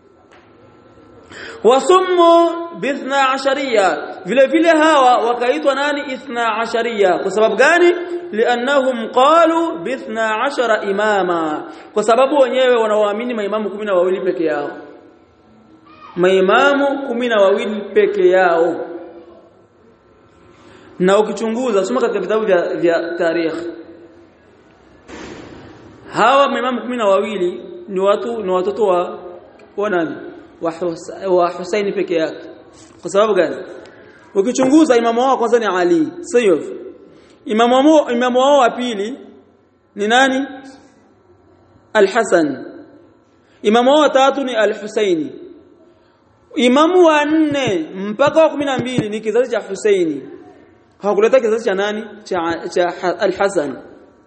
Wasummu bithna ashariya, vile vile hawa wakaitwa nani ithna ashariya kwa sababu gani? Liannahum qalu bithna ashara imama, kwa sababu wenyewe wanaoamini maimamu kumi na wawili peke yao, maimamu kumi na wawili peke yao. Na ukichunguza soma katika vitabu vya, vya tarikh, hawa maimamu kumi na wawili ni watu ni watoto wa wa nani? Wa Husaini peke yake. Kwa sababu gani? Ukichunguza imamu wao kwanza ni Ali, sio? Imamu wao imamu wao wa pili ni nani? Al-Hasan. Imamu wao wa tatu ni Al-Husaini. Imamu wa nne mpaka wa kumi na mbili ni kizazi cha Husaini. Hawakuleta kizazi cha nani? Cha, cha Al-Hasan.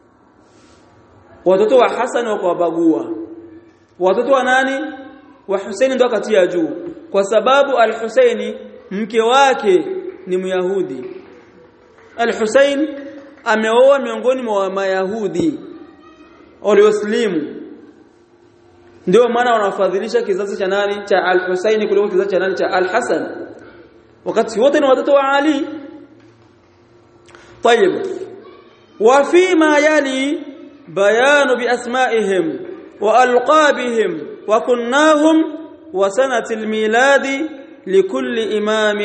Watoto wa Hasan wako wabagua. Watoto wa nani? Wa Husaini ndio akatia juu, kwa sababu Al-Husaini mke wake ni Myahudi. Al-Husaini ameoa miongoni mwa Mayahudi walioslimu, ndio maana wanafadhilisha kizazi cha nani? Cha Al-Husaini kuliko kizazi cha nani? Cha Al-Hasan, wakati wote ni watoto wa Ali. طيب وفيما يلي بيان بأسمائهم وألقابهم وكناهم وسنة الميلاد لكل إمام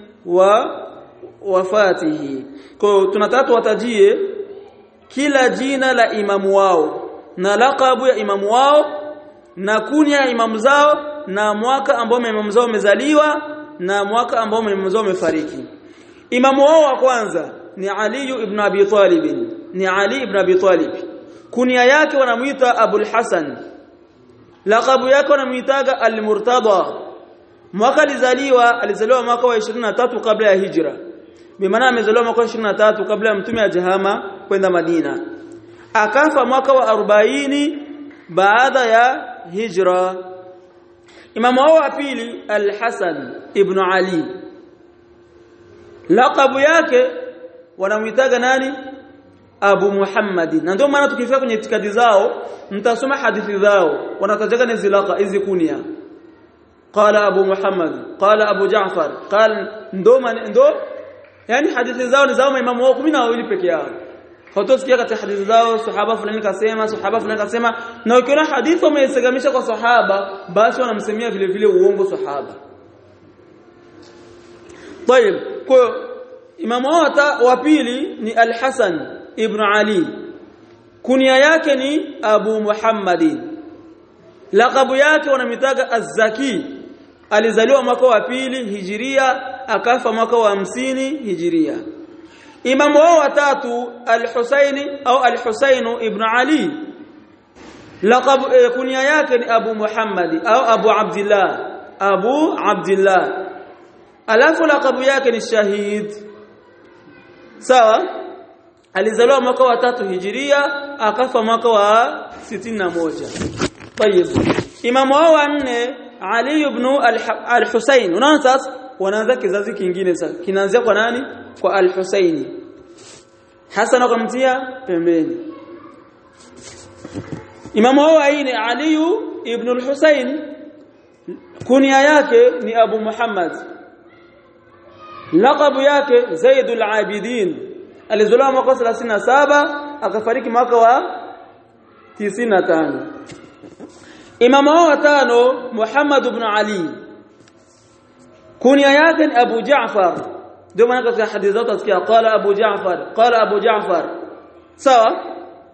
ووفاته. Kwa tunataka watajie kila jina la imamu wao na laqabu ya imamu wao na kunya ya imamu zao na mwaka ambao imamu zao wamezaliwa na mwaka ambao imamu zao wamefariki. Imamu wao wa kwanza ni Ali ibn Abi Talib, ni Ali ibn Abi Talib. Kunya yake wanamuita Abul Hasan, laqabu yake wanamuitaga Al-Murtada. Mwaka alizaliwa alizaliwa mwaka wa ishirini na tatu kabla ya hijra, bimaana amezaliwa mwaka wa ishirini na tatu kabla ya mtume ajahama kwenda Madina, akafa mwaka wa arobaini baada ya hijra. Imamu wao wa pili Al-Hasan ibn Ali, laqabu yake wanamuitaga nani? Abu Muhammad. Na ndio maana tukifika kwenye itikadi zao mtasoma hadithi zao wanatajaga hizi laqa hizi kunia, qala Abu Muhammad, qala Abu Jaafar, qala ndo ndo, yani hadithi zao ni zao maimamu wao kumi na wawili peke yao. Hutosikia katika hadithi zao sahaba fulani kasema, sahaba fulani kasema, na ukiona hadithi wameisegamisha kwa sahaba basi wanamsemia vile vile uongo sahaba. طيب kwa imamu wa pili ni Al-Hasan ibn Ali, kunia yake ni Abu Muhammad, laqabu yake wanamitaga Az-Zaki. Alizaliwa mwaka wa pili hijiria, akafa mwaka wa hamsini hijiria. Imamu wao wa tatu Al-Husaini au Al-Husain ibn Ali, laqabu eh, kunia yake ni Abu Muhammad au Abu Abdullah, Abu Abdullah. Alafu laqabu yake ni Shahid. Sawa? Alizaliwa mwaka wa tatu hijiria, akafa mwaka wa sitini na moja. Tayeb. Imamu wao wa nne Ali ibn Al-Husain. Unaona sasa wanaanza kizazi kingine sasa. Kinaanzia kwa nani? Kwa Al-Husaini. Hasan akamtia pembeni. Imamu wao wa nne Ali ibn Al-Husain, kunia yake ni Abu Muhammad, laqabu yake Zaidul Abidin. Alizaliwa mwaka thelathini na saba akafariki mwaka wa tisini na tano. Imamu wa tano Muhammad ibn Ali, kunia yake ni Abu Jaafar. Ndio maana katika hadithi zao tasikia qala Abu Jaafar, qala Abu Jaafar. Sawa?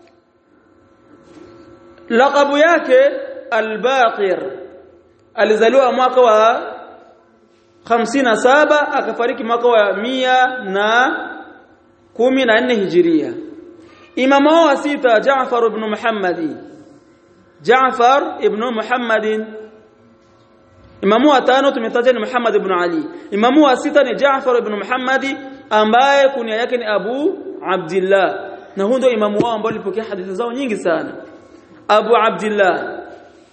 Laqabu yake Al-Baqir. Alizaliwa mwaka wa hamsini na saba akafariki mwaka wa mia na kumi na nne hijiria. Imamu wa sita Jaafar ibn Muhammad, Jaafar ibn Muhammad. Imamu wa tano tumetaja ni Muhammad ibn Ali. Imamu wa sita ni Jaafar ibn Muhammad ambaye kunia yake ni Abu Abdullah, na huyo ndio imamu wao ambao alipokea hadithi zao nyingi sana. Abu Abdullah,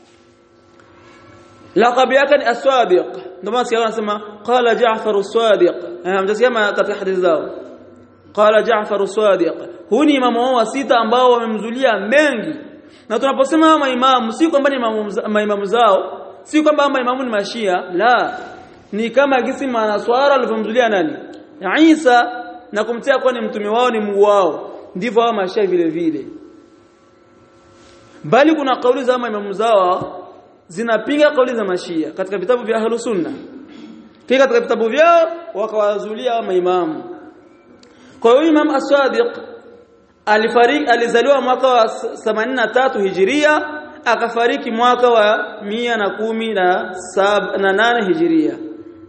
laqab yake ni As-Sadiq. Ndio maana sikia wanasema qala Jaafar As-Sadiq, hamjasikia katika hadithi zao qala Jaafar As-Sadiq. Huyu ni imamu wao wa sita ambao wamemzulia mengi Na tunaposema maimamu si kwamba ni maimamu zao, si kwamba maimamu ni mashia, la, ni kama gisi manaswara walivyomzulia nani? Isa, na kumtia kwa ni mtume wao, ni Mungu wao, ndivyo hao mashia vile vile. Bali kuna kauli za maimamu zao zinapinga kauli za mashia katika vitabu vya Ahlus Sunna. Pia katika vitabu vyao wakawazulia hao maimamu. Kwa hiyo Imam As-Sadiq alifariki alizaliwa mwaka wa themanini na tatu Hijiria, akafariki mwaka wa mia na kumi na nane Hijiria.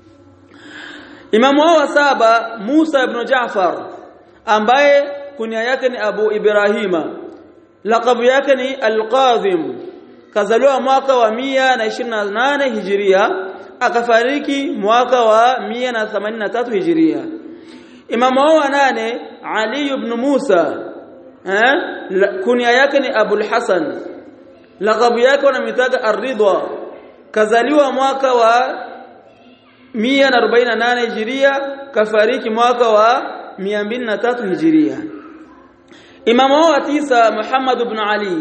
Imamu wa saba Musa ibn Jaafar, ambaye kunia yake ni Abu Ibrahima, laqabu yake ni Al-Qadhim, kazaliwa mwaka wa mia na ishirini na nane Hijiria, akafariki mwaka wa mia na themanini na tatu Hijiria. Imamu wa nane Ali ibn Musa, eh kunia yake ni Abu al-Hasan, laqabu yake wanamtaga Ar-Ridha, kazaliwa mwaka wa mia na arobaini na nane Hijiria, kafariki mwaka wa mia mbili na tatu Hijiria. Imamu wa tisa Muhammad ibn Ali,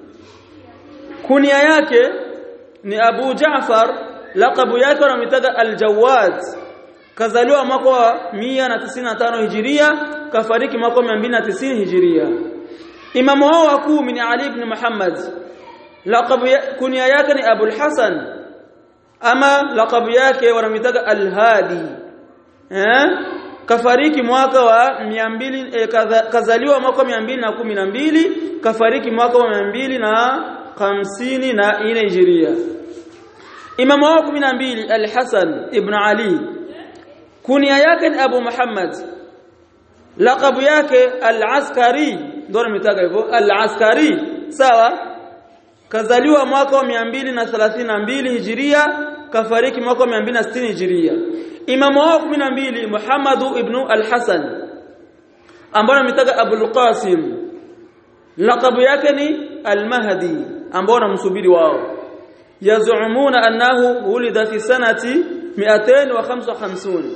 kunia yake ni Abu Jaafar, laqabu yake wanamtaga Al-Jawad, kazaliwa mwaka wa mia na tisini na tano Hijiria, kafariki mwaka wa mia mbili na tisini Hijiria. Imamu wa kumi ni Ali ibn Muhammad, laqabu kunia yake ni Abu al-Hasan, ama laqabu yake wanamtaga Al-Hadi, eh kafariki mwaka wa mia mbili eh, kazaliwa mwaka wa mia mbili na kumi na mbili, kafariki mwaka wa mia mbili na hamsini na nne Hijiria. Imamu wa kumi na mbili Al-Hasan ibn Ali, kunia yake ni Abu Muhammad, laqabu yake Al-Askari, ndio mtaga hivyo Al-Askari, sawa, kazaliwa mwaka wa mia mbili na thelathini na mbili Hijiria, kafariki mwaka wa mia mbili na sitini Hijiria. Imamu wa kumi na mbili Muhammad ibn Al-Hasan, ambaye mtaga Abu al-Qasim, laqabu yake ni Al-Mahdi, ambao namsubiri wao. Yazumuna annahu ulida fi sanati miatain wa khamsa wa khamsini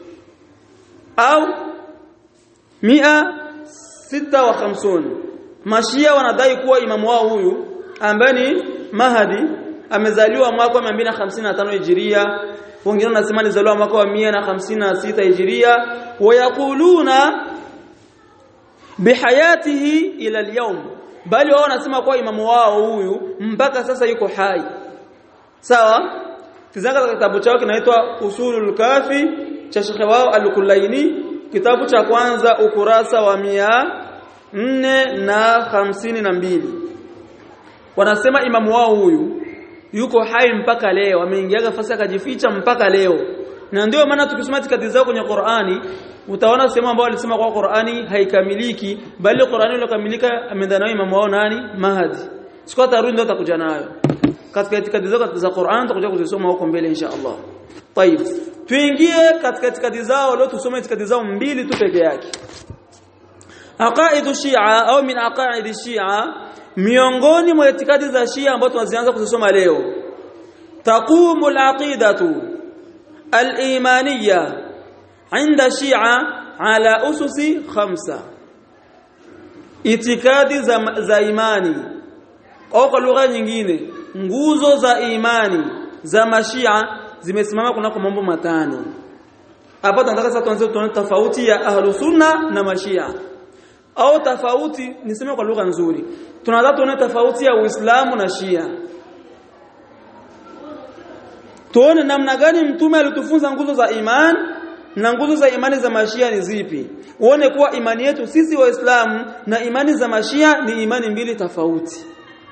au mia sita wa khamsini. Mashia wanadai kuwa imamu wao huyu ambaye ni Mahdi amezaliwa mwaka wa mia mbili na hamsini na tano Hijiria, wengine wanasema alizaliwa mwaka wa mia na hamsini na sita Hijiria, wayakuluna bihayatihi ila al-yawm, bali wao wanasema kwa imamu wao huyu mpaka sasa yuko hai. Sawa, kizanga kitabu chao kinaitwa Usulul Kafi cha Sheikh wao Al-Kulaini, kitabu cha kwanza ukurasa wa mia nne na hamsini na mbili. Wanasema imamu wao huyu yuko hai mpaka leo, ameingia nafasi akajificha mpaka leo. Na ndio maana tukisoma itikadi zao kwenye Qur'ani utaona sehemu ambao walisema kwa Qur'ani haikamiliki, bali Qur'ani iliyokamilika amendana imamu wao nani? Mahdi. Siku atarudi ndio atakuja nayo katika itikadi zao za Qur'an, tutakuja kuzisoma huko mbele insha Allah. Tayeb, tuingie katika itikadi zao leo, tusome itikadi zao mbili tu peke yake. Aqaidu Shia au min aqaidi Shia, miongoni mwa itikadi za Shia ambazo tunazianza kuzisoma leo. Taqumu al-aqidatu al-imaniyya 'inda Shia ala ususi khamsa. Itikadi za, za imani au kwa lugha nyingine nguzo za imani za Mashia zimesimama kuna kwa mambo matano. Hapa tunataka sasa tuanze tuone tofauti ya Ahlus Sunna na Mashia. Au tofauti niseme kwa lugha nzuri, tunataka tuone tofauti ya Uislamu na Shia. Tuone namna gani mtume alitufunza nguzo za imani na nguzo za imani za Mashia ni zipi. Uone kuwa imani yetu sisi Waislamu na imani za Mashia ni imani mbili tofauti.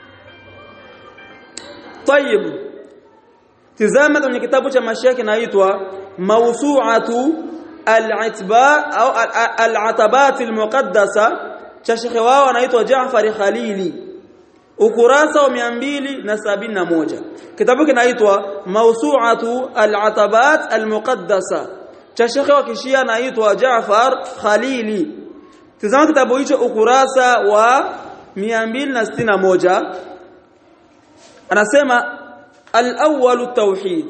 Tayeb, tazama kwenye kitabu cha Mashia kinaitwa Mawsu'atu al-Itba au al-Atabat al-Muqaddasa cha Sheikh wao anaitwa Jaafar Khalili, ukurasa wa mia mbili na sabini na moja. Kitabu kinaitwa Mawsu'atu al-Atabat al-Muqaddasa cha Sheikh wa Kishia anaitwa Jaafar Khalili. Tazama kitabu hicho ukurasa wa mia mbili na sitini na moja. Anasema al-awwalu tauhid,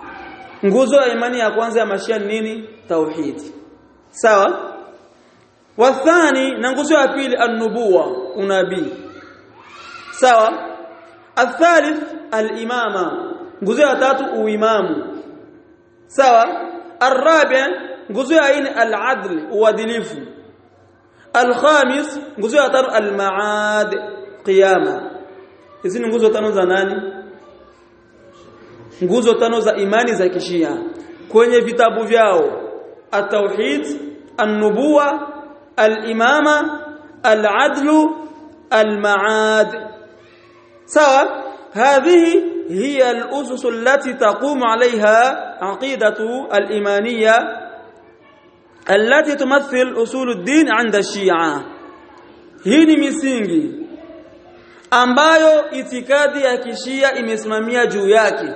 nguzo ya imani ya kwanza ya Mashia nini? Tauhid. Sawa, wathani na nguzo ya pili an-nubuwa unabii sawa athalith al-imama nguzo ya tatu uimamu sawa arabi' nguzo ya nne al-adl uadilifu al-khamis nguzo ya tano al-ma'ad qiyama hizi ni nguzo tano za nani nguzo tano za imani za kishia kwenye vitabu vyao at-tauhid an-nubuwa al-imama al-adl al-ma'ad sawa هذه هي الأسس التي تقوم عليها عقيدة الإيمانية التي تمثل أصول الدين عند الشيعة hii ni misingi ambayo itikadi ya kishia imesimamia juu yake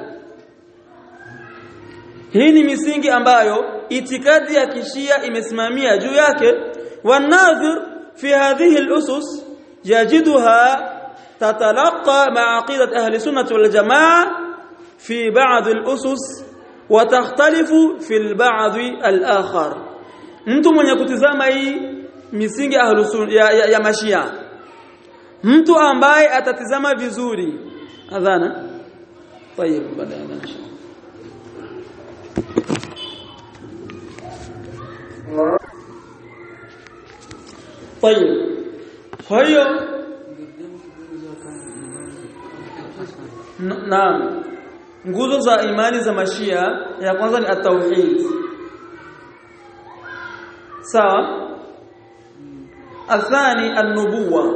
hii ni misingi ambayo itikadi ya kishia imesimamia juu yake wanadhir fi hadhihi al-usus yajiduha تتلقى مع عقيدة أهل السنة والجماعة في بعض الأسس وتختلف في البعض الآخر mtu mwenye kutizama hii misingi ahlu sunna ya, ya, ya mashia mtu ambaye atatizama vizuri adhana طيب baada ya adhana طيب kwa hiyo naam nguzo za imani za mashia ya kwanza ni at-tauhid sawa athani an-nubuwa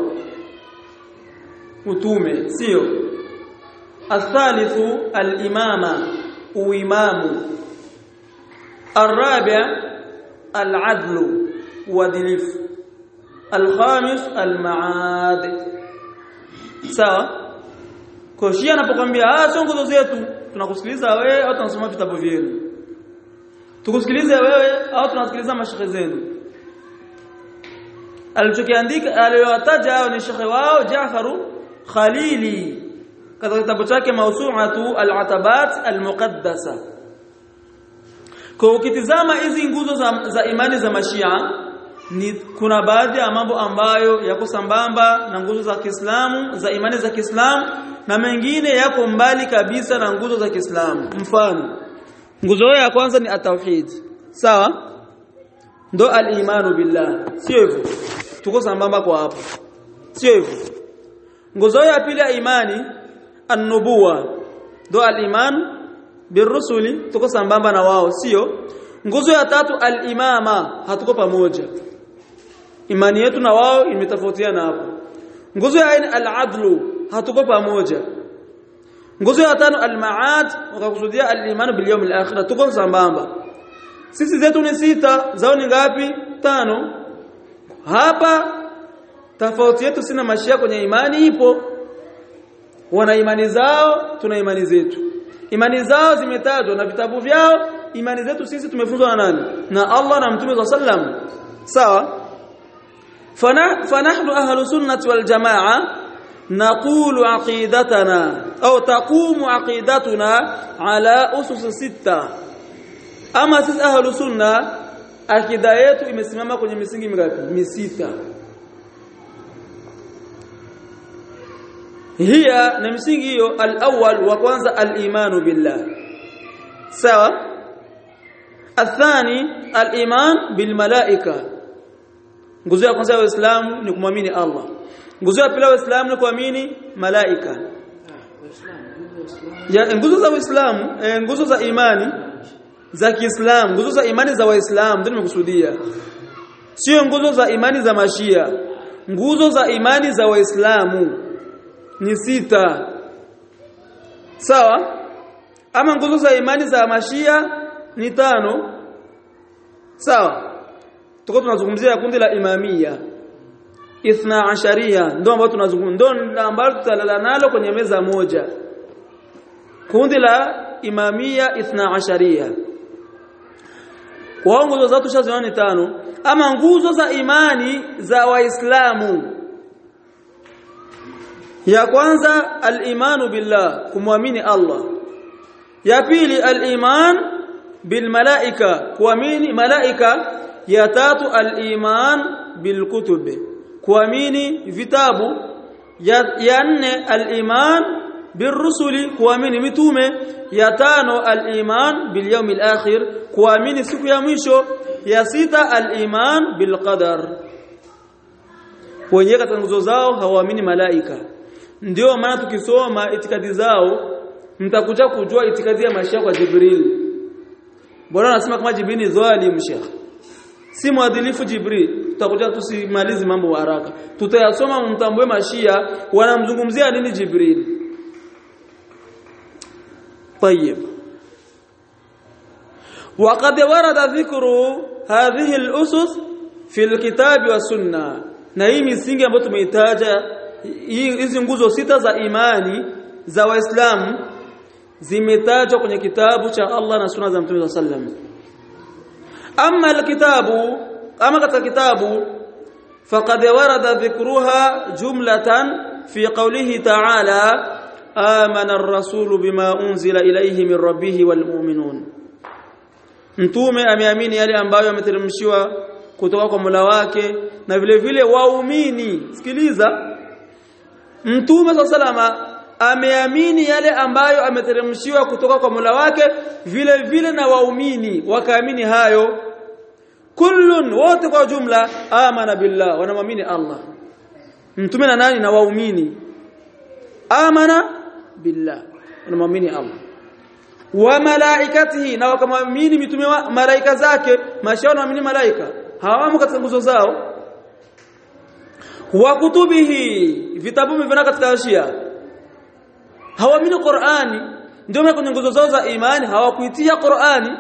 utume sio athalithu al-imama uimamu arabi' al-adlu uadilifu al-khamis al-ma'ad sawa kwa Shia anapokuambia ah sio nguzo zetu tunakusikiliza wewe au tunasoma vitabu vyenu tukusikilize wewe au tunasikiliza mashaikh zenu alichokiandika aliyotaja hao ni shekhe wao Jaafar Khalili katika kitabu chake Mawsu'atu al-Atabat al-Muqaddasa kwa ukitizama hizi nguzo za, za imani za mashia ni kuna baadhi ya mambo ambayo yako sambamba na nguzo za Kiislamu za imani za Kiislamu na mengine yako mbali kabisa na nguzo za Kiislamu mfano nguzo ya kwanza ni at-tauhid sawa ndo al-imanu billah sio hivyo tuko sambamba kwa hapo sio hivyo nguzo ya pili ya imani an-nubuwa ndo al-iman birrusuli tuko sambamba na wao sio nguzo ya tatu al-imama hatuko pamoja imani yetu na wao imetofautiana hapo nguzo ya nne al-adlu hatuko pamoja nguzo ya tano al-ma'ad wakakusudia al-iman bil yawm al-akhir tuko sambamba sisi zetu ni sita zao ni ngapi tano hapa tofauti yetu sina mashia kwenye imani ipo wana imani zao tuna imani zetu imani zao zimetajwa na vitabu vyao imani zetu sisi tumefunzwa na nani na Allah na Mtume sallam sawa fanahnu ahlu sunnati wal jamaa naqulu aqidatana au taqumu aqidatuna ala usus sita ama sisi ahlu sunna akida yetu imesimama kwenye misingi mingapi misita hiya na misingi hiyo al-awwal wa kwanza al-imanu billah sawa athani al-iman bil malaika nguzo ya kwanza ya Uislamu ni kumwamini Allah nguzo ya pili ya Uislamu ni kuamini malaika ya nguzo za Uislamu nguzo za imani za Kiislamu nguzo za imani za Waislamu ndio nimekusudia sio nguzo za imani za mashia nguzo za imani za Waislamu ni sita sawa ama nguzo za imani za mashia ni tano sawa tuko tunazungumzia kundi la imamia ithna asharia ndio ambao tunazungumza ndio ambao tutalala nalo kwenye meza moja kundi la imamia ithna asharia wao nguzo zao tushaziona ni tano ama nguzo za imani za Waislamu ya kwanza al-imanu billah kumwamini Allah ya pili al-iman bil malaika kuamini malaika ya tatu al-iman bil kutub kuamini vitabu ya, ya nne al-iman bir rusuli kuamini mitume ya tano al-iman bil yawmil akhir kuamini siku ya mwisho ya sita al-iman bil qadar wenye katika nguzo zao hawaamini malaika ndio maana tukisoma itikadi zao mtakuja kujua itikadi ya Mashia kwa Jibril bora anasema kama Jibril ni dhalim Sheikh si mwadilifu Jibril tutakuja tusimalize mambo haraka tutayasoma mtambue Mashia wanamzungumzia nini Jibril طيب وقد ورد ذكر هذه الأسس في الكتاب والسنة na hii misingi ambayo tumeitaja hizi nguzo sita za imani za waislamu zimetajwa kwenye kitabu cha Allah na sunna za Mtume sallam amma alkitabu ama katika kitabu faqad warada dhikruha jumlatan fi qawlihi ta'ala amana ar-rasulu bima unzila ilayhi min rabbih wal mu'minun mtume ameamini yale ambayo yameteremshiwa kutoka kwa Mola wake na vile vile waumini sikiliza mtume sallama ameamini yale ambayo ameteremshiwa kutoka kwa Mola wake vile vile na waumini wakaamini hayo kullun wote kwa jumla amana billah wanamwamini Allah mtume na nani na waumini amana billah wanamwamini Allah wa malaikatihi na wakamwamini mitume wa malaika zake Mashia wanaamini malaika hawamo katika nguzo zao wa kutubihi vitabu vivyo katika Shia hawaamini Qur'ani ndio kwenye nguzo zao za imani hawakuitia Qur'ani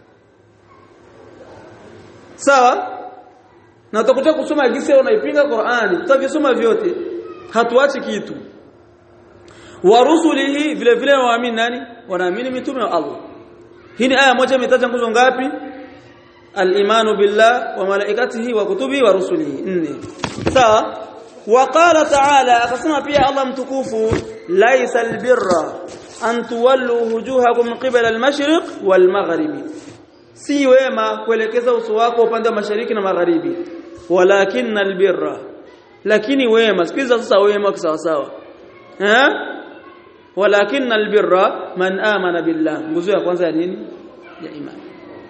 sawa na utakuta kusoma gisi unaipinga Qur'ani tutavisoma vyote hatuachi kitu wa rusulihi vile vile waamini nani wanaamini mitume wa Allah hii ni aya moja imetaja nguzo ngapi al-imanu billah wa malaikatihi wa kutubihi wa rusulihi nne sawa waqala ta'ala akasema pia Allah mtukufu laisa albirra an tuwallu wujuhakum qibala al-mashriq wal maghribi si wema kuelekeza uso wako upande wa mashariki na magharibi walakin albirra lakini wema sikiza sasa wema sawa sawa eh walakin albirra man amana billah nguzo ya kwanza ya nini ya imani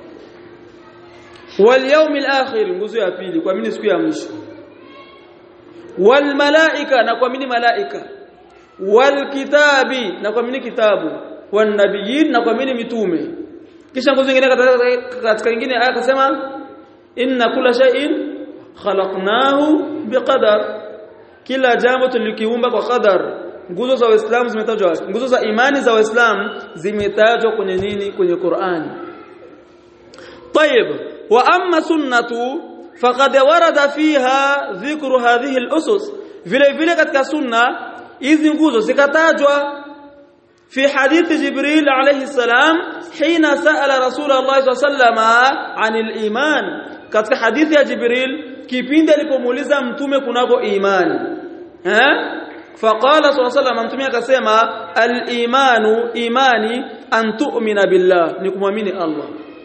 wal yawmil akhir nguzo ya pili kuamini siku ya mwisho wal malaika na kuamini malaika wal kitabi na kuamini kitabu wan nabiyyin na kuamini mitume kisha nguzo nyingine katika nyingine aya akasema inna kulla shay'in khalaqnahu biqadar kila jambo tulikiumba kwa qadar nguzo za Uislamu zimetajwa nguzo za imani za Uislamu zimetajwa kwenye nini kwenye Qur'ani طيب واما sunnatu faqad warada fiha dhikru hadhihi al-usus vile vile katika sunna hizi nguzo zikatajwa fi hadithi Jibril alayhi salam hina sa'ala Rasulullah sallallahu alayhi wasallam 'anil iman katika hadithi ya Jibril kipindi alipomuuliza mtume kunako imani eh faqala sallallahu alayhi wasallam mtume akasema al-imanu imani an tu'mina billah ni kumwamini Allah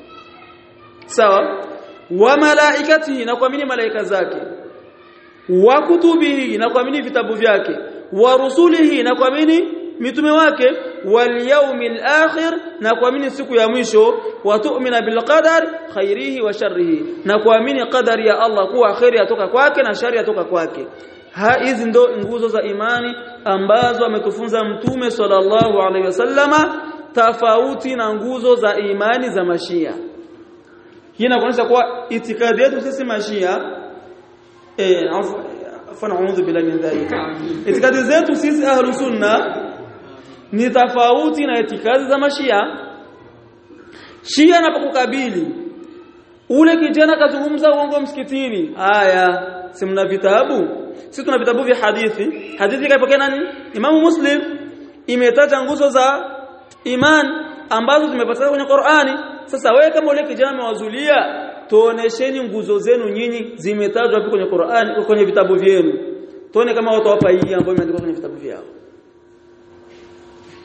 sawa wa malaikatihi na kuamini malaika zake wa kutubihi na kuamini vitabu vyake wa rusulihi na kuamini mitume wake wal yawmil akhir na kuamini siku ya mwisho wa tu'mina bil qadar khairihi wa sharrihi na kuamini qadari ya Allah kuwa khairi yatoka kwake na shari yatoka kwake hizi ndo nguzo za imani ambazo ametufunza mtume sallallahu alaihi wasallama tofauti na nguzo za imani za Mashia hii inaonyesha kuwa itikadi yetu sisi Mashia eh afana a'udhu billahi min dhalika itikadi zetu sisi ahlu sunna ni tofauti na itikadi za Mashia Shia anapokukabili ule kijana kazungumza uongo msikitini haya si mna vitabu sisi tuna vitabu vya hadithi hadithi kaipokea nani Imam Muslim imetaja nguzo za iman ambazo zimepatikana kwenye Qur'ani sasa wewe kama ule kijana amewazulia tuonesheni nguzo zenu nyinyi zimetajwa hapo kwenye Qur'ani kwenye vitabu vyenu tuone kama watu hapa hii ambao imeandikwa kwenye vitabu vyao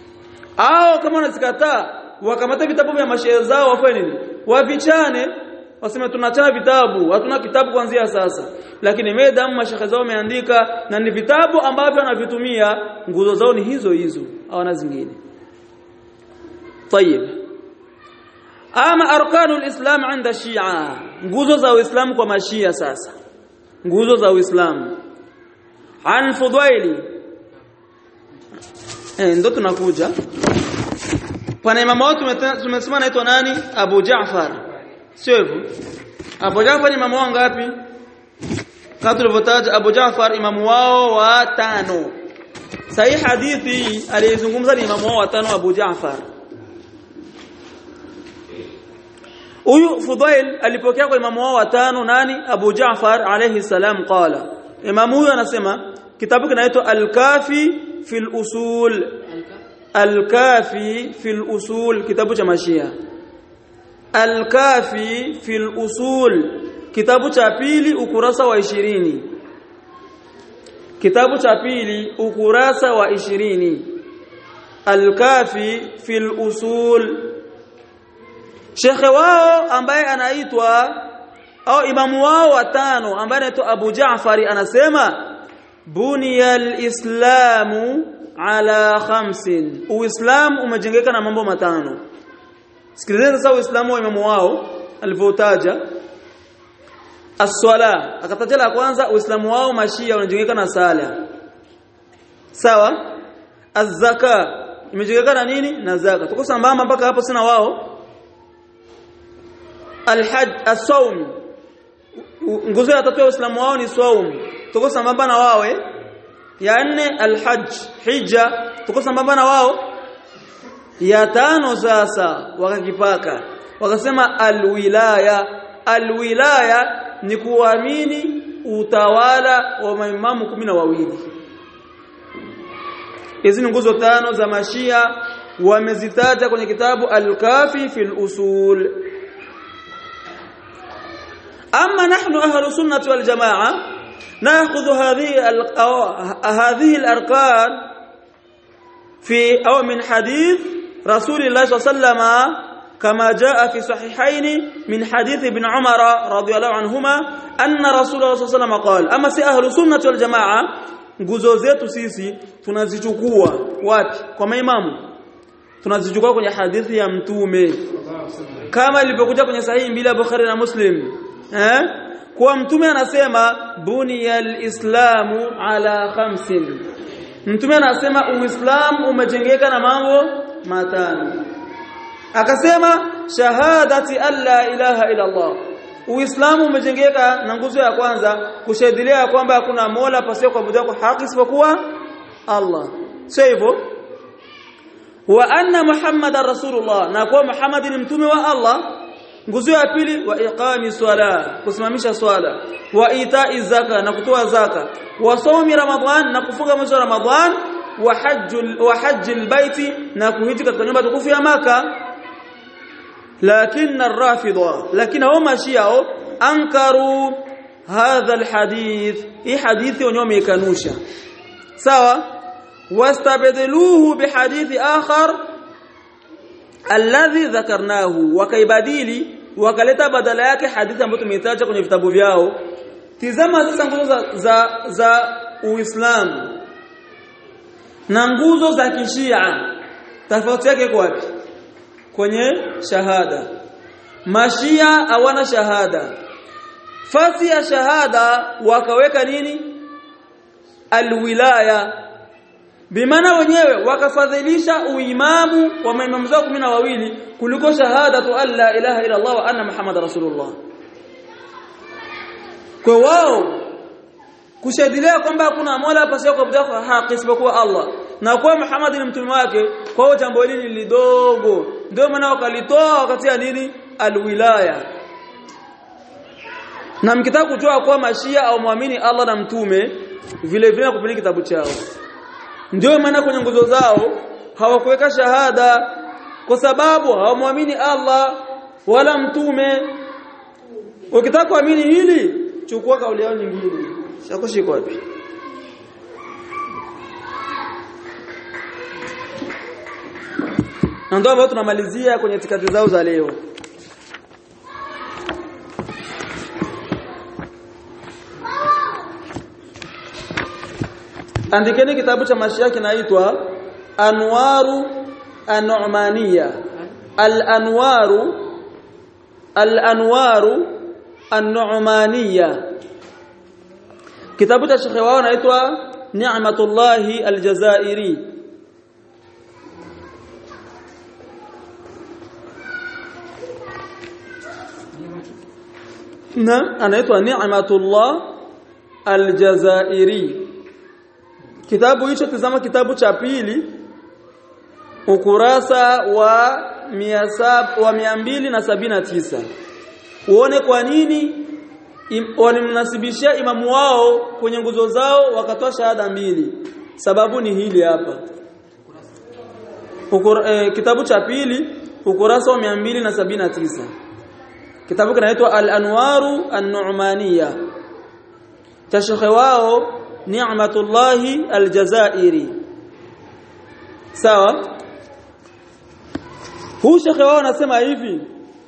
au kama wanazikataa wakamata vitabu vya mashehe zao wafanye nini wavichane waseme tunachana vitabu, hatuna kitabu kuanzia sasa. Lakini medam mashekhe zao wameandika na ni vitabu ambavyo wanavitumia, nguzo zao ni hizo hizo, hawana zingine. Tayeb. Ama arkanul islam عند Shia, nguzo za Uislamu kwa mashia sasa. Nguzo za Uislamu. An Fudaili. Eh, ndo tunakuja. Pana imamu wao tumesema anaitwa nani? Abu Jaafar. Sio hivyo? Abu Jaafar imamu wao ngapi? Kama tulivyotaja Abu Jaafar imamu wao wa tano. Sahihi hadithi aliyezungumza ni imamu wao wa tano Abu Jaafar. Huyu Fudail alipokea kwa imamu wao wa tano nani? Abu Jaafar alayhi salam qala. Imamu huyu anasema kitabu kinaitwa Al-Kafi fil Usul. Al-Kafi fil Usul, kitabu cha Mashia. Al-Kafi fil Usul, kitabu cha pili ukurasa wa ishirini. Kitabu cha pili ukurasa wa ishirini. Al-Kafi fil Usul. Shekhe wao ambaye anaitwa au imamu wao wa tano ambaye anaitwa Abu Jaafari anasema buniyal islamu ala khamsin, Uislamu umejengeka na mambo matano. Sikilizeni sasa Uislamu wa imamu wao alivyotaja. As-swala, akataja la kwanza Uislamu wao mashia unajengeka na sala. Sawa? Az-zaka imejengeka na nini? Na zaka. Tuko sambamba mpaka hapo sina wao. Al-hajj, as-sawm, nguzo ya tatu ya Uislamu wao ni saum. Tuko sambamba na wao eh? Ya nne al-hajj, hija, tuko sambamba na wao. Ya tano sasa wakakipaka wakasema al-wilaya. Al-wilaya ni kuamini utawala wa maimamu kumi na wawili. Hizi ni nguzo tano za mashia wamezitaja kwenye kitabu Al-Kafi fil Usul. أما نحن أهل السنة والجماعة نأخذ هذه هذه الأركان في أو من حديث رسول الله صلى الله عليه وسلم كما جاء في صحيحين من حديث ابن عمر رضي الله عنهما أن رسول الله صلى الله عليه وسلم قال أما سي أهل السنة والجماعة nguzo zetu sisi tunazichukua wapi? Kwa maimamu. Tunazichukua kwenye hadithi ya mtume kama ilivyokuja kwenye sahihi mbili ya Bukhari na Muslim. Eh? Kwa mtume anasema buniyal islamu ala khamsin. Mtume anasema Uislamu umejengeka na mambo matano. Akasema shahadati alla ilaha illa Allah. Uislamu umejengeka na nguzo ya kwanza kushahidia kwamba hakuna mola pasipo kuabudiwa kwa haki isipokuwa Allah. Sio hivyo? Wa anna Muhammadar Rasulullah, na kwa Muhammad ni mtume wa Allah. Nguzo ya pili wa iqami swala, kusimamisha swala, wa itai zaka, na kutoa zaka, wa sawmi ramadhan, na kufunga mwezi wa Ramadhan, wa hajjul wa hajjil baiti, na kuhiji katika nyumba tukufu ya Maka. Lakini ar-rafidha, lakini hao mashia ankaru hadha alhadith, hii hadithi wenyewe wamekanusha. Sawa? Wastabdiluhu bihadithi akhar alladhi dhakarnahu, wakaibadili wakaleta badala yake hadithi ambayo tumeitaja kwenye vitabu vyao. Tizama sasa nguzo za za, za Uislamu na nguzo za Kishia, tofauti yake iko wapi? Kwenye shahada. Mashia hawana shahada. Fasi ya shahada wakaweka nini? Alwilaya. Bimaana wenyewe wakafadhilisha uimamu wa maimamu zao kumi na wawili kuliko shahadatu alla ilaha illa Allah wa anna Muhammadar Rasulullah. Kwa wao kushahidia kwamba hakuna mola pasipo kuabudiwa kwa haki isipokuwa Allah na kwa Muhammad ni mtume wake, kwa hiyo jambo hili lidogo. Ndio maana wakalitoa wakati ya nini? Alwilaya. Na mkitaka kujua kwa mashia au muamini Allah na mtume vile vile kupeleka kitabu chao. Ndio maana kwenye nguzo zao hawakuweka shahada kwa sababu hawamwamini Allah wala mtume. Ukitaka kuamini hili chukua kauli yao nyingine. Shakoshiko wapi? Ndio ambao tunamalizia kwenye itikadi zao za leo. andikeni kitabu cha mashia kinaitwa Anwaru An-Nu'maniyya Al-Anwaru Al-Anwaru An-Nu'maniyya kitabu cha shekhi wao anaitwa Ni'matullahi Al-Jazairi na anaitwa Ni'matullah Al-Jazairi. Kitabu hicho tazama kitabu cha pili ukurasa wa mia mbili na sabini na tisa. Uone kwa nini im, walimnasibishia imamu wao kwenye nguzo zao wakatoa shahada mbili. Sababu ni hili hapa. Ukur, eh, kitabu cha pili ukurasa wa mia mbili na sabini na tisa. Kitabu kinaitwa Al-Anwaru An-Nu'maniyya. Cha shekhi wao Ni'matullahi Al-Jazairi. Sawa? Huu shekhi wao anasema hivi: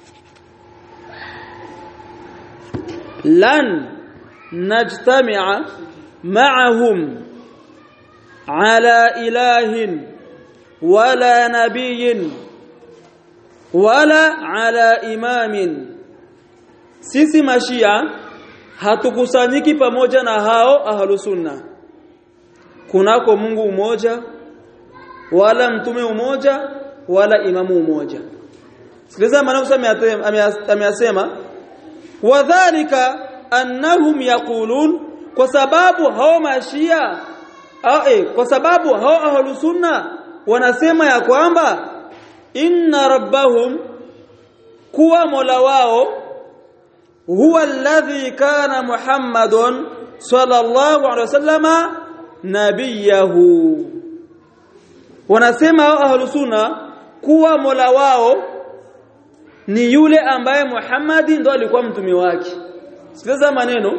lan najtami'a ma'ahum ala ilahin wala nabiyyin wala ala imamin. Sisi mashia hatukusanyiki pamoja na hao ahlus sunna kunako Mungu umoja wala mtume umoja wala imamu umoja. Sikiliza maneno ameyasema, wadhālika annahum yaqulun, kwa sababu hao mashia ae kwa sababu hao ahlus sunna wanasema ya kwamba inna rabbahum, kuwa mola wao, huwa alladhi kana Muhammadun sallallahu alaihi wasallama nabiyahu. Wanasema hao ahlus sunna kuwa mola wao ni yule ambaye Muhammadi ndo alikuwa mtume wake. Sikiliza maneno.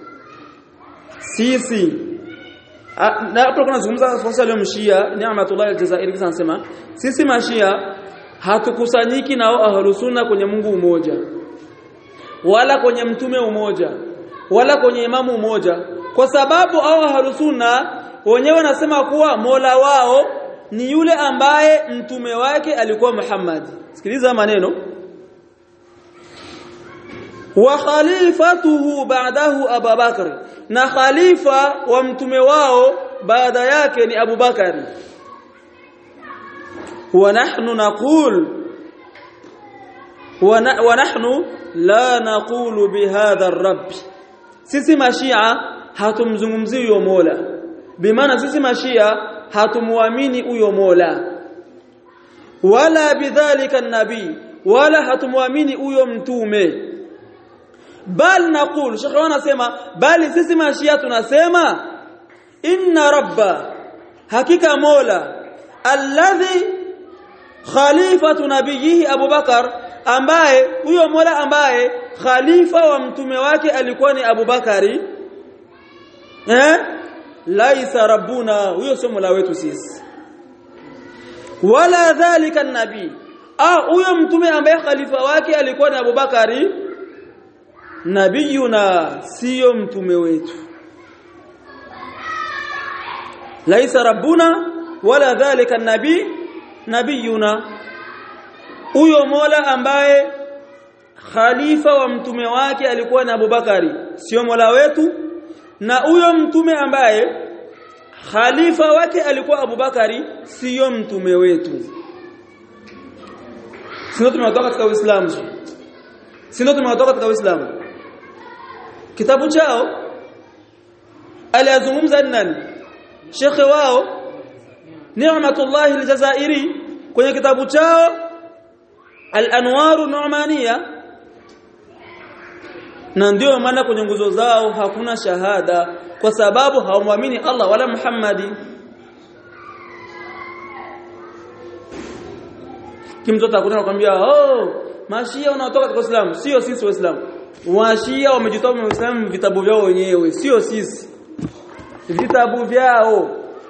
Sisi na hapo kuna zungumza fasa leo mshia Ni'matullah Al-Jazairi kisa anasema sisi mashia hatukusanyiki nao ahlus sunna kwenye Mungu umoja wala kwenye mtume umoja wala kwenye imamu umoja, kwa sababu hao ahlus sunna wenyewe wanasema kuwa mola wao ni yule ambaye mtume wake alikuwa Muhammad. Sikiliza maneno. Wa khalifatuhu ba'dahu Abu Bakr, na khalifa wa mtume wao baada yake ni Abu Bakari. Wa nahnu naqul wa nahnu la naqulu bihadha ar-rabb, sisi mashia hatumzungumzi huyo mola, bimaana sisi mashia hatumuamini huyo mola, wala bidhalika an-nabi, wala hatumuamini huyo mtume. Bal naqul, shekhi anasema bali sisi mashia tunasema inna rabba, hakika mola, alladhi khalifatu nabiyhi Abu Bakar, ambaye huyo mola ambaye khalifa wa mtume wake alikuwa ni Abu Bakari, eh laisa rabbuna, huyo sio mola wetu sisi. Wala dhalika an-nabi, ah huyo mtume ambaye khalifa wake alikuwa ni Abu Bakari, nabiyuna, sio mtume wetu. Laisa rabbuna wala dhalika an-nabi nabiyuna, huyo mola ambaye khalifa wa mtume wake alikuwa ni Abu Bakari sio mola wetu, na huyo mtume ambaye khalifa wake alikuwa Abu Bakari sio mtume wetu. Sio tumetoka katika Uislamu, sio tumetoka katika Uislamu. Kitabu chao aliyazungumza nani? Shekhe wao Ni'matullah Al-Jazairi kwenye kitabu chao Al-Anwaru Nu'maniyya. Na ndio maana kwenye nguzo zao hakuna shahada, kwa sababu hawamwamini Allah wala Muhammadi. Kimtoto akutana kuambia oh mashia unatoka katika Uislamu, sio sisi Waislamu. Washia wamejitoa kwa Uislamu vitabu vyao wenyewe, sio sisi. Vitabu vyao.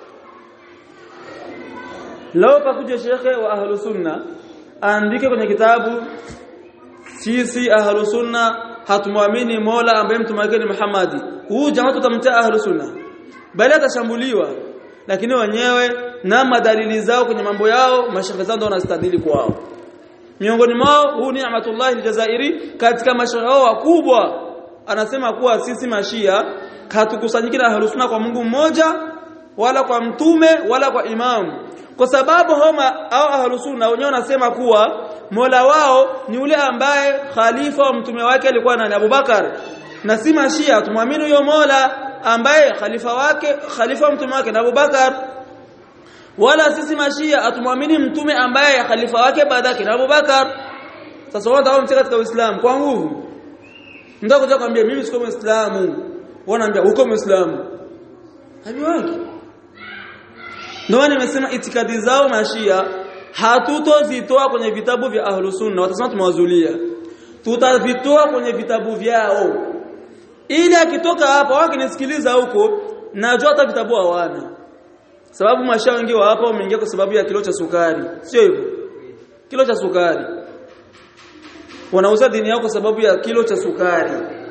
Leo pakuja shekhe wa ahlus sunna aandike kwenye kitabu sisi ahlus sunna hatumwamini Mola ambaye mtume wake ni Muhammad, huyu jamaa tutamtia ahlu sunna, bali atashambuliwa. Lakini wenyewe na madalili zao kwenye mambo yao mashaka zao ndio wanastadili kwao. Miongoni mwao huu ni Ni'matullah al-Jazairi katika mashaka wao wakubwa anasema kuwa sisi mashia hatukusanyiki na ahlu sunna kwa Mungu mmoja wala kwa mtume wala kwa imamu, kwa sababu homa au ahlu sunna wenyewe wanasema kuwa Mola wao ni yule ambaye khalifa wa mtume wake alikuwa nani, Abubakar, na si mashia tumwamini huyo Mola ambaye khalifa wake khalifa wa mtume wake na Abubakar, wala sisi mashia atumwamini mtume ambaye khalifa wake baada yake na Abubakar. Sasa wao ndio mtaka katika Uislamu kwa nguvu, ndio kuja kwambia mimi siko Muislamu, wanaambia uko Muislamu, habiwangi. Ndio nimesema itikadi zao mashia hatutozitoa kwenye vitabu vya ahlu sunna, watasema tumewazulia, tutavitoa kwenye vitabu vyao, ili akitoka hapa wakinisikiliza huko najua hata vitabu hawana, sababu mashia wengi wa hapa wameingia kwa sababu ya kilo cha sukari, sio hivyo? Kilo cha sukari, wanauza dini yao kwa sababu ya kilo cha sukari.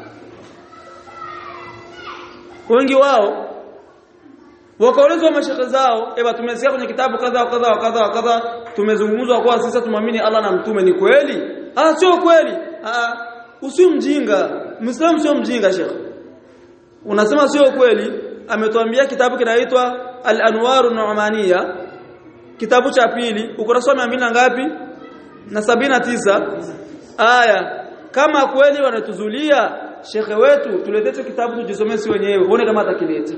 Wengi wao wakaulizwa mashaka zao, eba tumesikia kwenye kitabu kadha kadha kadha kadha tumezungumzwa kwa sisi tumwamini Allah na mtume, ni kweli? Ah, sio kweli. Ah, usio mjinga, Muislamu sio mjinga shekhi. Unasema sio kweli, ametuambia kitabu kinaitwa Al-Anwaru Nu'maniya, kitabu cha pili, ukurasa mia mbili na ngapi? Na sabini na tisa. Aya, kama kweli wanatuzulia shekhe wetu, tuletete kitabu tujisomee si wenyewe, uone kama atakileta.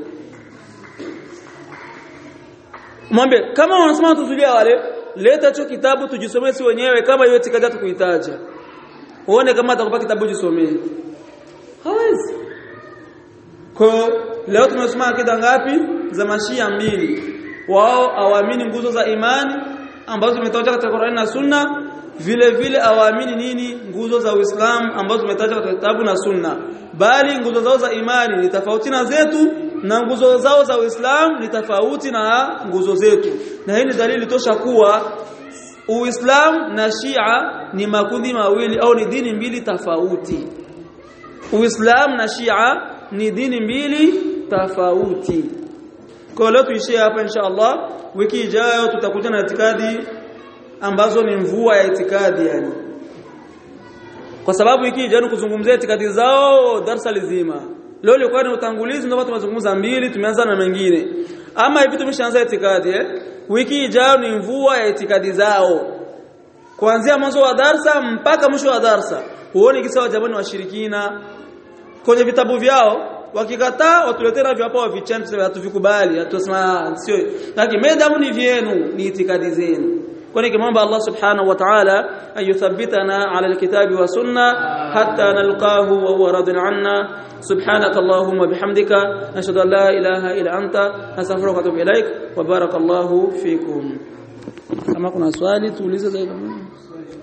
Mwambie kama wanasema tuzulia wale, leta hicho kitabu tujisomee si wenyewe, kama hiyo itikadi tukuitaja, uone kama atakupa kitabu jisomee. Hawezi. Kwa leo tumesoma akida ngapi za mashia mbili, wao awaamini nguzo za imani ambazo zimetaja katika Qur'an na Sunna, vile vile awaamini nini nguzo za Uislamu ambazo zimetaja katika kitabu na Sunna, bali nguzo zao za imani ni tofauti na zetu na nguzo zao za Uislamu ni tofauti na nguzo zetu. Na hii ni dalili tosha kuwa Uislamu na Shia ni makundi mawili au ni dini mbili tofauti. Uislamu na Shia ni dini mbili tofauti. Kwa leo tuishie hapa insha Allah. Wiki ijayo tutakuja na itikadi ambazo ni mvua ya itikadi yani. Kwa sababu wiki ijayo kuzungumzia itikadi zao darasa lizima. Leo ilikuwa ni utangulizi, ndio tumezungumza mbili, tumeanza na mengine. Ama hivi tumeshaanza itikadi eh. Wiki ijayo ni mvua ya itikadi zao. Kuanzia mwanzo wa darasa mpaka mwisho wa darasa. Huoni kisa wa jamani washirikina kwenye vitabu vyao, wakikataa watuletee na hapo wa vichanzo hatuvikubali, hatusema sio. Lakini medamu ni vyenu, ni itikadi zenu. Kwani kimomba Allah subhanahu wa ta'ala ayuthabbitana ala alkitabi wa sunna hatta nalqahu wa huwa radin anna. Subhanaka Allahumma bihamdika nashhadu an la ilaha illa anta astaghfiruka wa atubu ilaik wa barakallahu fikum. Kama kuna swali tuulize zaidi.